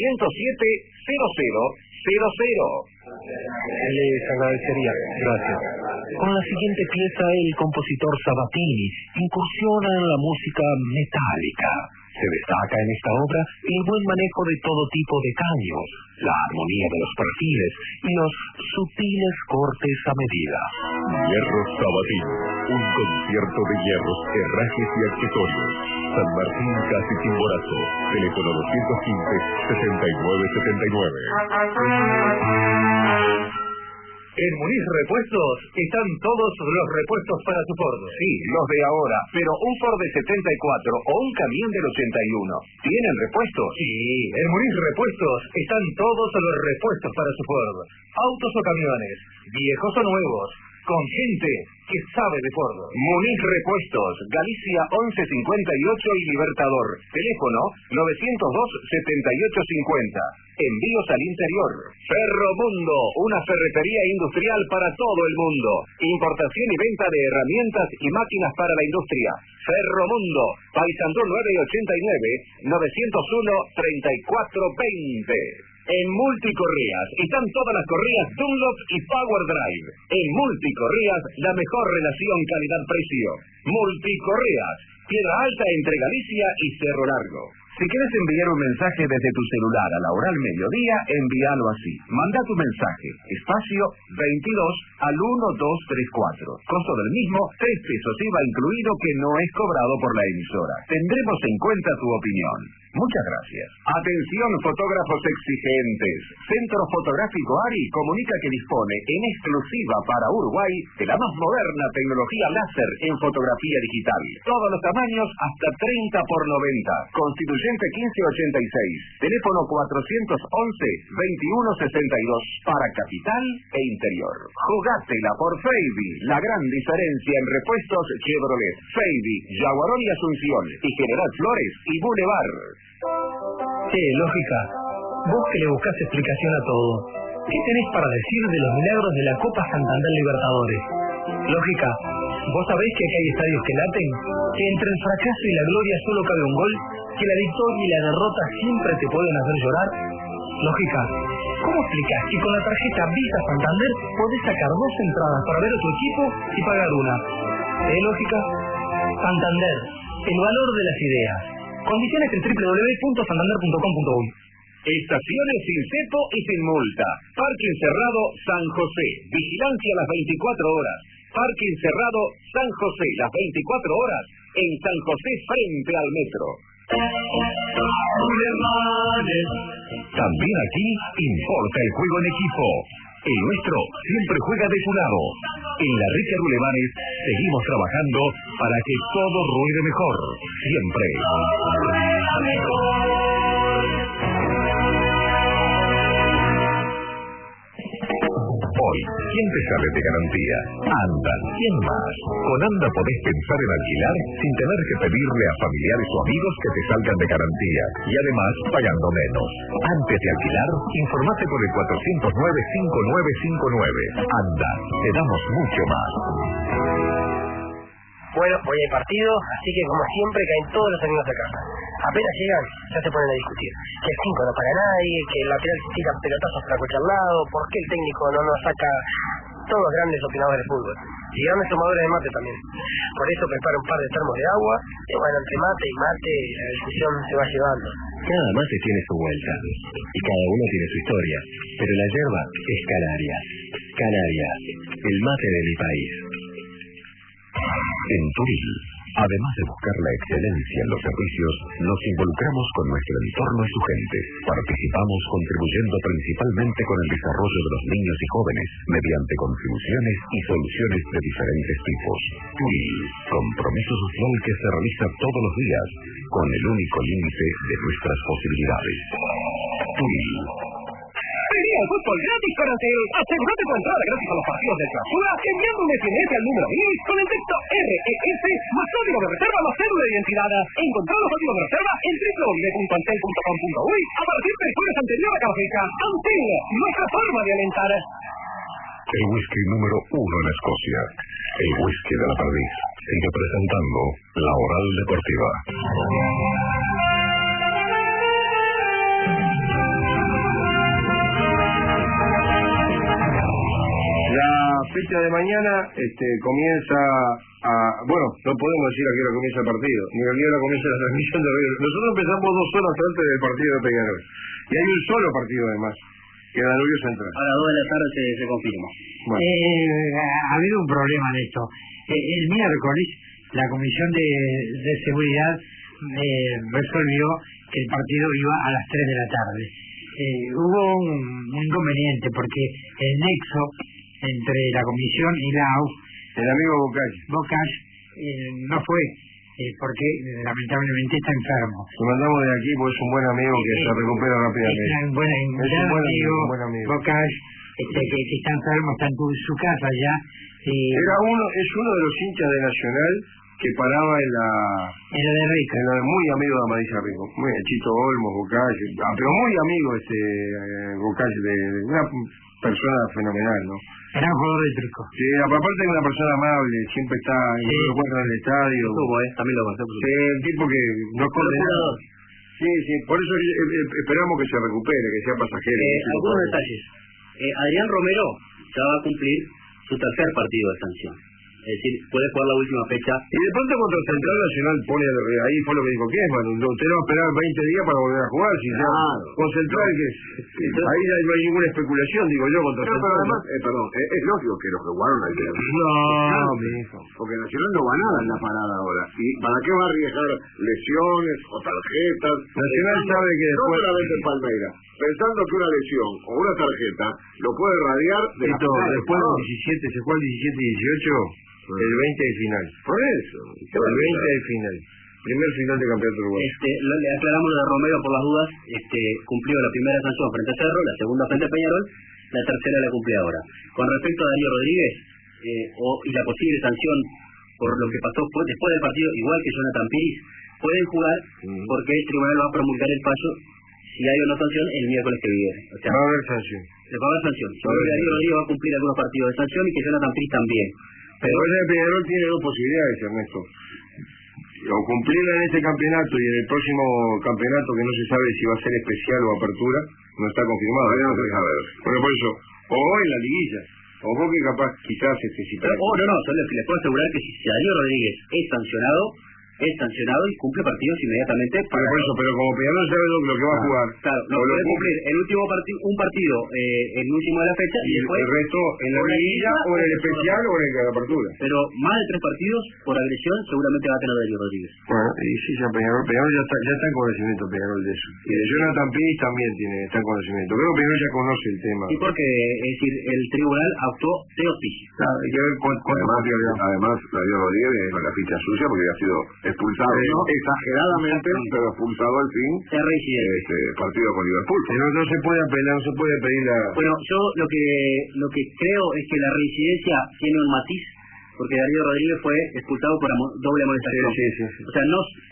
507-0000. Les agradecería, gracias. Con la siguiente pieza, el compositor Sabatini incursiona en la música metálica. Se destaca en esta obra el buen manejo de todo tipo de caños, la armonía de los perfiles y los sutiles cortes a medida. Hierro Sabatini, un concierto de hierros, herrajes y accesorios. San Martín Casi Chimborazo, teléfono 215-6979. En Muniz Repuestos están todos los repuestos para tu Ford. Sí, los de ahora, pero un Ford de 74 o un camión del 81. ¿Tienen repuestos? Sí, en Muniz Repuestos están todos los repuestos para su Ford. Autos o camiones, viejos o nuevos, con gente que sabe de Ford. Muniz Repuestos, Galicia 1158 y Libertador. Teléfono 902-7850. Envíos al interior. Ferromundo, una ferretería industrial para todo el mundo. Importación y venta de herramientas y máquinas para la industria. Ferromundo, Paysandú 989, 901-3420. En Multicorreas están todas las correas Dunlop y Power Drive. En Multicorreas, la mejor relación calidad-precio. Multicorreas, Piedra Alta entre Galicia y Cerro Largo. Si quieres enviar un mensaje desde tu celular a la hora al mediodía, envíalo así. Manda tu mensaje, espacio 22 al 1234. Costo del mismo, 3 pesos IVA incluido que no es cobrado por la emisora. Tendremos en cuenta tu opinión. Muchas gracias. Atención fotógrafos exigentes. Centro Fotográfico ARI comunica que dispone en exclusiva para Uruguay de la más moderna tecnología láser en fotografía digital. Todos los tamaños hasta 30 por 90. Constituyente 1586. Teléfono 411-2162 para capital e interior. Jugátela por Feibi, la gran diferencia en repuestos Chevrolet. Feibi, Yaguarón y Asunción y General Flores y Boulevard. Lógica, vos que le buscás explicación a todo, ¿qué tenés para decir de los milagros de la Copa Santander Libertadores? Lógica, vos sabés que acá hay estadios que laten, que entre el fracaso y la gloria solo cabe un gol, que la victoria y la derrota siempre te pueden hacer llorar. Lógica, ¿cómo explicás que con la tarjeta Visa Santander podés sacar 2 entradas para ver a tu equipo y pagar una? Lógica, Santander, el valor de las ideas. Condiciones en www.santander.com.uy. Estaciones sin cepo y sin multa. Parking cerrado San José. Vigilancia las 24 horas. Parking cerrado San José las 24 horas. En San José frente al metro. También aquí importa el juego en equipo. El nuestro siempre juega de su lado. En la Rica Rulemanes seguimos trabajando para que todo ruede mejor. Siempre. Hoy, ¿quién te sabe de garantía? Anda, ¿quién más? Con Anda podés pensar en alquilar sin tener que pedirle a familiares o amigos que te salgan de garantía y además pagando menos. Antes de alquilar, informate por el 409-5959. Anda, te damos mucho más. Bueno, hoy hay partido, así que como siempre caen todos los amigos de casa. Apenas llegan, ya se ponen a discutir. Que el 5 no para nadie, que el lateral tira pelotazos para cualquier lado, por qué el técnico no nos saca. Todos los grandes opinadores de fútbol. Y grandes tomadores de mate también. Por eso preparo un par de termos de agua, y bueno, entre mate y mate la discusión se va llevando. Cada mate tiene su vuelta, y cada uno tiene su historia, pero la yerba es Canarias. Canarias, el mate de mi país. En Turil, además de buscar la excelencia en los servicios, nos involucramos con nuestro entorno y su gente. Participamos contribuyendo principalmente con el desarrollo de los niños y jóvenes, mediante contribuciones y soluciones de diferentes tipos. Turil, compromiso social que se realiza todos los días, con el único límite de nuestras posibilidades. Turil. Vení al fútbol gratis con Antel. Asegúrate tu entrada gratis a los partidos del Clausura enviando un SMS al número 1000 con el texto RES más código de reserva más cédula de identidad. Encontrá los códigos de reserva en www.antel.com.uy a partir del jueves anterior a cada fecha. Antel, nuestra forma de alentar. El whisky número 1 en Escocia. El whisky de la Perdiz sigue presentando La Oral Deportiva. La fecha de mañana comienza a... Bueno, no podemos decir a qué hora comienza el partido, ni a qué hora comienza la transmisión de River. Nosotros empezamos 2 horas antes del partido de Peñarol. Y hay un solo partido además, que es Danubio Central. A las 2 de la tarde se confirma. Bueno. Ha habido un problema en esto. El miércoles, la Comisión de Seguridad resolvió que el partido iba a las 3 de la tarde. Hubo un inconveniente porque el nexo entre la comisión y la AUF, el amigo Bocage no fue, porque lamentablemente está enfermo. Lo mandamos de aquí porque es un buen amigo que se recupera rápidamente. Es un buen amigo, Bocage, que está enfermo, está en su casa ya, Es uno de los hinchas de Nacional que paraba en la de Rico. Muy amigo de Amadilla Rico, muy Chito Olmos, Bocalle, pero muy amigo Bocalle, de una persona fenomenal, ¿no? Era un jugador de truco. Sí, aparte de una persona amable, siempre está en el estadio. También lo conocemos. Sí, el tipo que no esconde nada. Sí, por eso esperamos que se recupere, que sea pasajero. Algunos detalles. Adrián Romero ya va a cumplir su tercer partido de sanción. Es decir, puede jugar la última fecha. Y de pronto contra Central Nacional pone, ahí fue lo que dijo Kiesman, usted no va a esperar 20 días para volver a jugar, si con Central ahí no hay ninguna especulación, digo yo, contra Central. Pero además, es lógico que los que jugaron hay que... No, mi hijo. Porque Nacional no va nada en la parada ahora. ¿Y para qué va a arriesgar lesiones o tarjetas? Nacional sabe que después... No solamente en Palmeiras, pensando que una lesión o una tarjeta lo puede radiar de la final. Después del 17, se juega el 17 y 18... El 20 del final. Por eso. El 20 del final. Primer final de campeonato uruguayo. Le aclaramos lo de Romero por las dudas. Cumplió la primera sanción frente a Cerro, la segunda frente a Peñarol, la tercera la cumple ahora. Con respecto a Darío Rodríguez y la posible sanción por lo que pasó después del partido, igual que Jonathan Piris, pueden jugar porque el tribunal va a promulgar el fallo si hay o no sanción el miércoles que viene. O sea, va a haber sanción. Va a haber sanción. Darío Rodríguez va a cumplir algunos partidos de sanción y que Jonathan Piris también. Pero el Peñarol tiene dos posibilidades, Ernesto. O cumplirla en este campeonato y en el próximo campeonato, que no se sabe si va a ser especial o apertura, no está confirmado. No se sabe. Bueno, por eso, o en la liguilla, o vos que capaz, quizás, si... No, les puedo asegurar que si Darío Rodríguez es sancionado y cumple partidos inmediatamente. Pero como Peñarol sabe lo que va a jugar. Claro, no puede cumplir el último un partido, el último de la fecha, y después el resto en la liguilla o en el especial o en la apertura. Pero más de 3 partidos por agresión seguramente va a tener Darío Rodríguez. Bueno, y sí, ya Peñarol ya está en conocimiento Peñarol de eso. Y de Jonathan Piris también está en conocimiento. Creo que Peñarol ya conoce el tema. Y porque, es decir, el tribunal actuó de oficio. Claro, hay que ver además Darío Rodríguez con la ficha suya porque ha sido expulsado, exageradamente, pero expulsado al fin partido con Liverpool. No se puede apelar, no se puede pedir la... Bueno, yo lo que creo es que la reincidencia tiene un matiz, porque Darío Rodríguez fue expulsado por doble amonestación. Sí. O sea,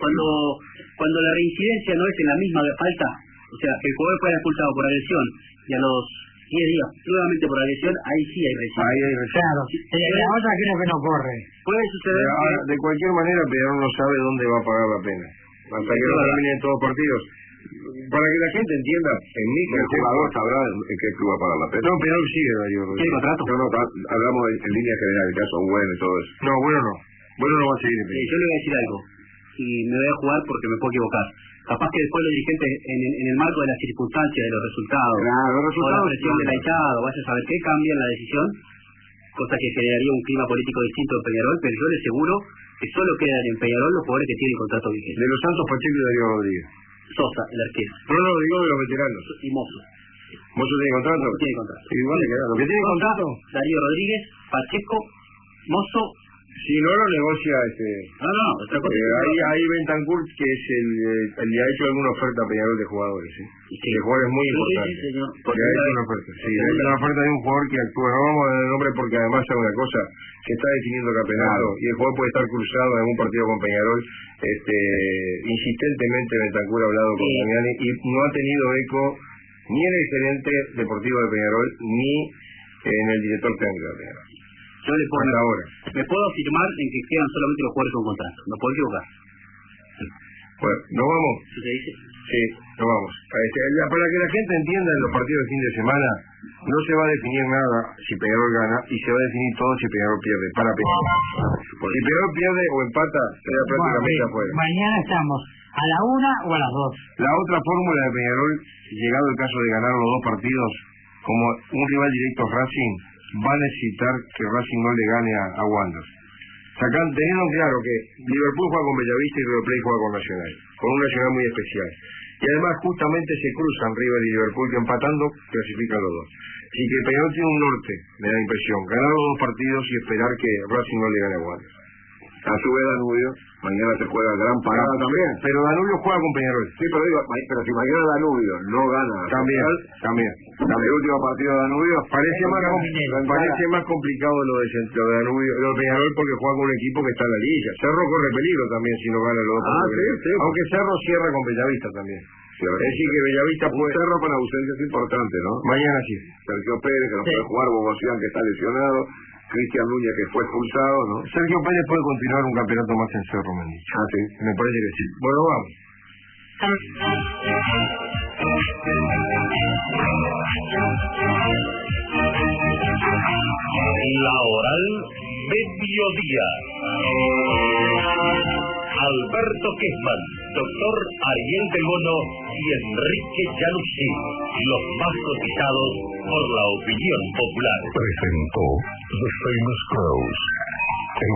cuando la reincidencia no es en la misma falta, o sea, que el jugador fue expulsado por agresión y a los 10 días nuevamente por agresión, ahí sí hay reincidencia. Claro, la otra creo que no corre. Puede suceder de cualquier manera, Peñarol no sabe dónde va a pagar la pena. Hasta que no terminen todos los partidos. Para que la gente entienda, el jugador sabrá en qué club va a pagar la pena. No, Peñarol sigue, Darío Rodríguez. ¿Tiene contrato? Hablamos en línea general, el caso bueno y todo eso. No, bueno no. Bueno no va a seguir. Yo le voy a decir algo, y me voy a jugar porque me puedo equivocar. Capaz que después los dirigentes, en el marco de las circunstancias, de los resultados, o la presión de la hinchada, o vaya a saber qué, cambian la decisión, cosa que generaría un clima político distinto en Peñarol, pero yo le aseguro que solo quedan en Peñarol los jugadores que tienen contrato vigente. De los Santos, Pacheco y Darío Rodríguez. Sosa, el arquero. No, digo de los veteranos. Y Mozo. ¿Mozo tiene contrato? Tiene contrato. Igual le queda. ¿Lo que tiene contrato? Darío Rodríguez, Pacheco, Mozo. Si no lo negocia No, otra cosa. Ahí Bentancur, que es el le ha hecho alguna oferta a Peñarol de jugadores, ¿sí? De jugadores muy importantes. Sí, señor. Porque ha hecho una oferta. Sí, ha hecho una oferta de un jugador que actúa. No vamos a dar el nombre porque además es una cosa que está definiendo el campeonato y el jugador puede estar cruzado en algún partido con Peñarol. Insistentemente Bentancur ha hablado con Damiani y no ha tenido eco ni en el gerente deportivo de Peñarol ni en el director técnico de Peñarol. Yo me puedo afirmar en que quedan solamente los jugadores con contrato. No puedo equivocar. Bueno, ¿nos vamos? ¿Sí se dice? Sí, nos vamos. Para que la gente entienda, en los partidos de fin de semana no se va a definir nada si Peñarol gana y se va a definir todo si Peñarol pierde. Para Peñarol. Si Peñarol pierde o empata, queda prácticamente afuera. Mañana estamos a la 1 o a las 2. La otra fórmula de Peñarol, llegado el caso de ganar los dos partidos, como un rival directo Racing, va a necesitar que Racing no le gane a Wanderers. Teniendo claro que Liverpool juega con Bellavista y River Plate juega con Nacional, con un Nacional muy especial. Y además justamente se cruzan River y Liverpool, que empatando clasifican los dos. Así que Peñarol tiene un norte, me da la impresión, ganar los dos partidos y esperar que Racing no le gane a Wanderers. A su vez Danubio, mañana se juega gran parada también. Pero Danubio juega con Peñarol. Sí, pero digo, pero si mañana Danubio no gana. También. El último partido de Danubio parece más complicado lo de Danubio, lo de Peñarol, porque juega con un equipo que está en la liguilla. Cerro corre peligro también si no gana los otros. Sí. Aunque Cerro cierra con Bellavista también. Es decir, que Bellavista puede... Cerro con ausencias importantes, ¿no? Mañana sí. Sergio Pérez, que no puede jugar, Bogosian, que está lesionado, Cristian Núñez, que fue expulsado, ¿no? Sergio Pérez puede continuar un campeonato más en Cerro, me han dicho. Sí. Me parece que sí. Bueno, vamos. La Oral Mediodía. Alberto Kessman, doctor Ariel del Mono y Enrique Januzzi, los más cotizados por la opinión popular. Presentó The Famous Crows.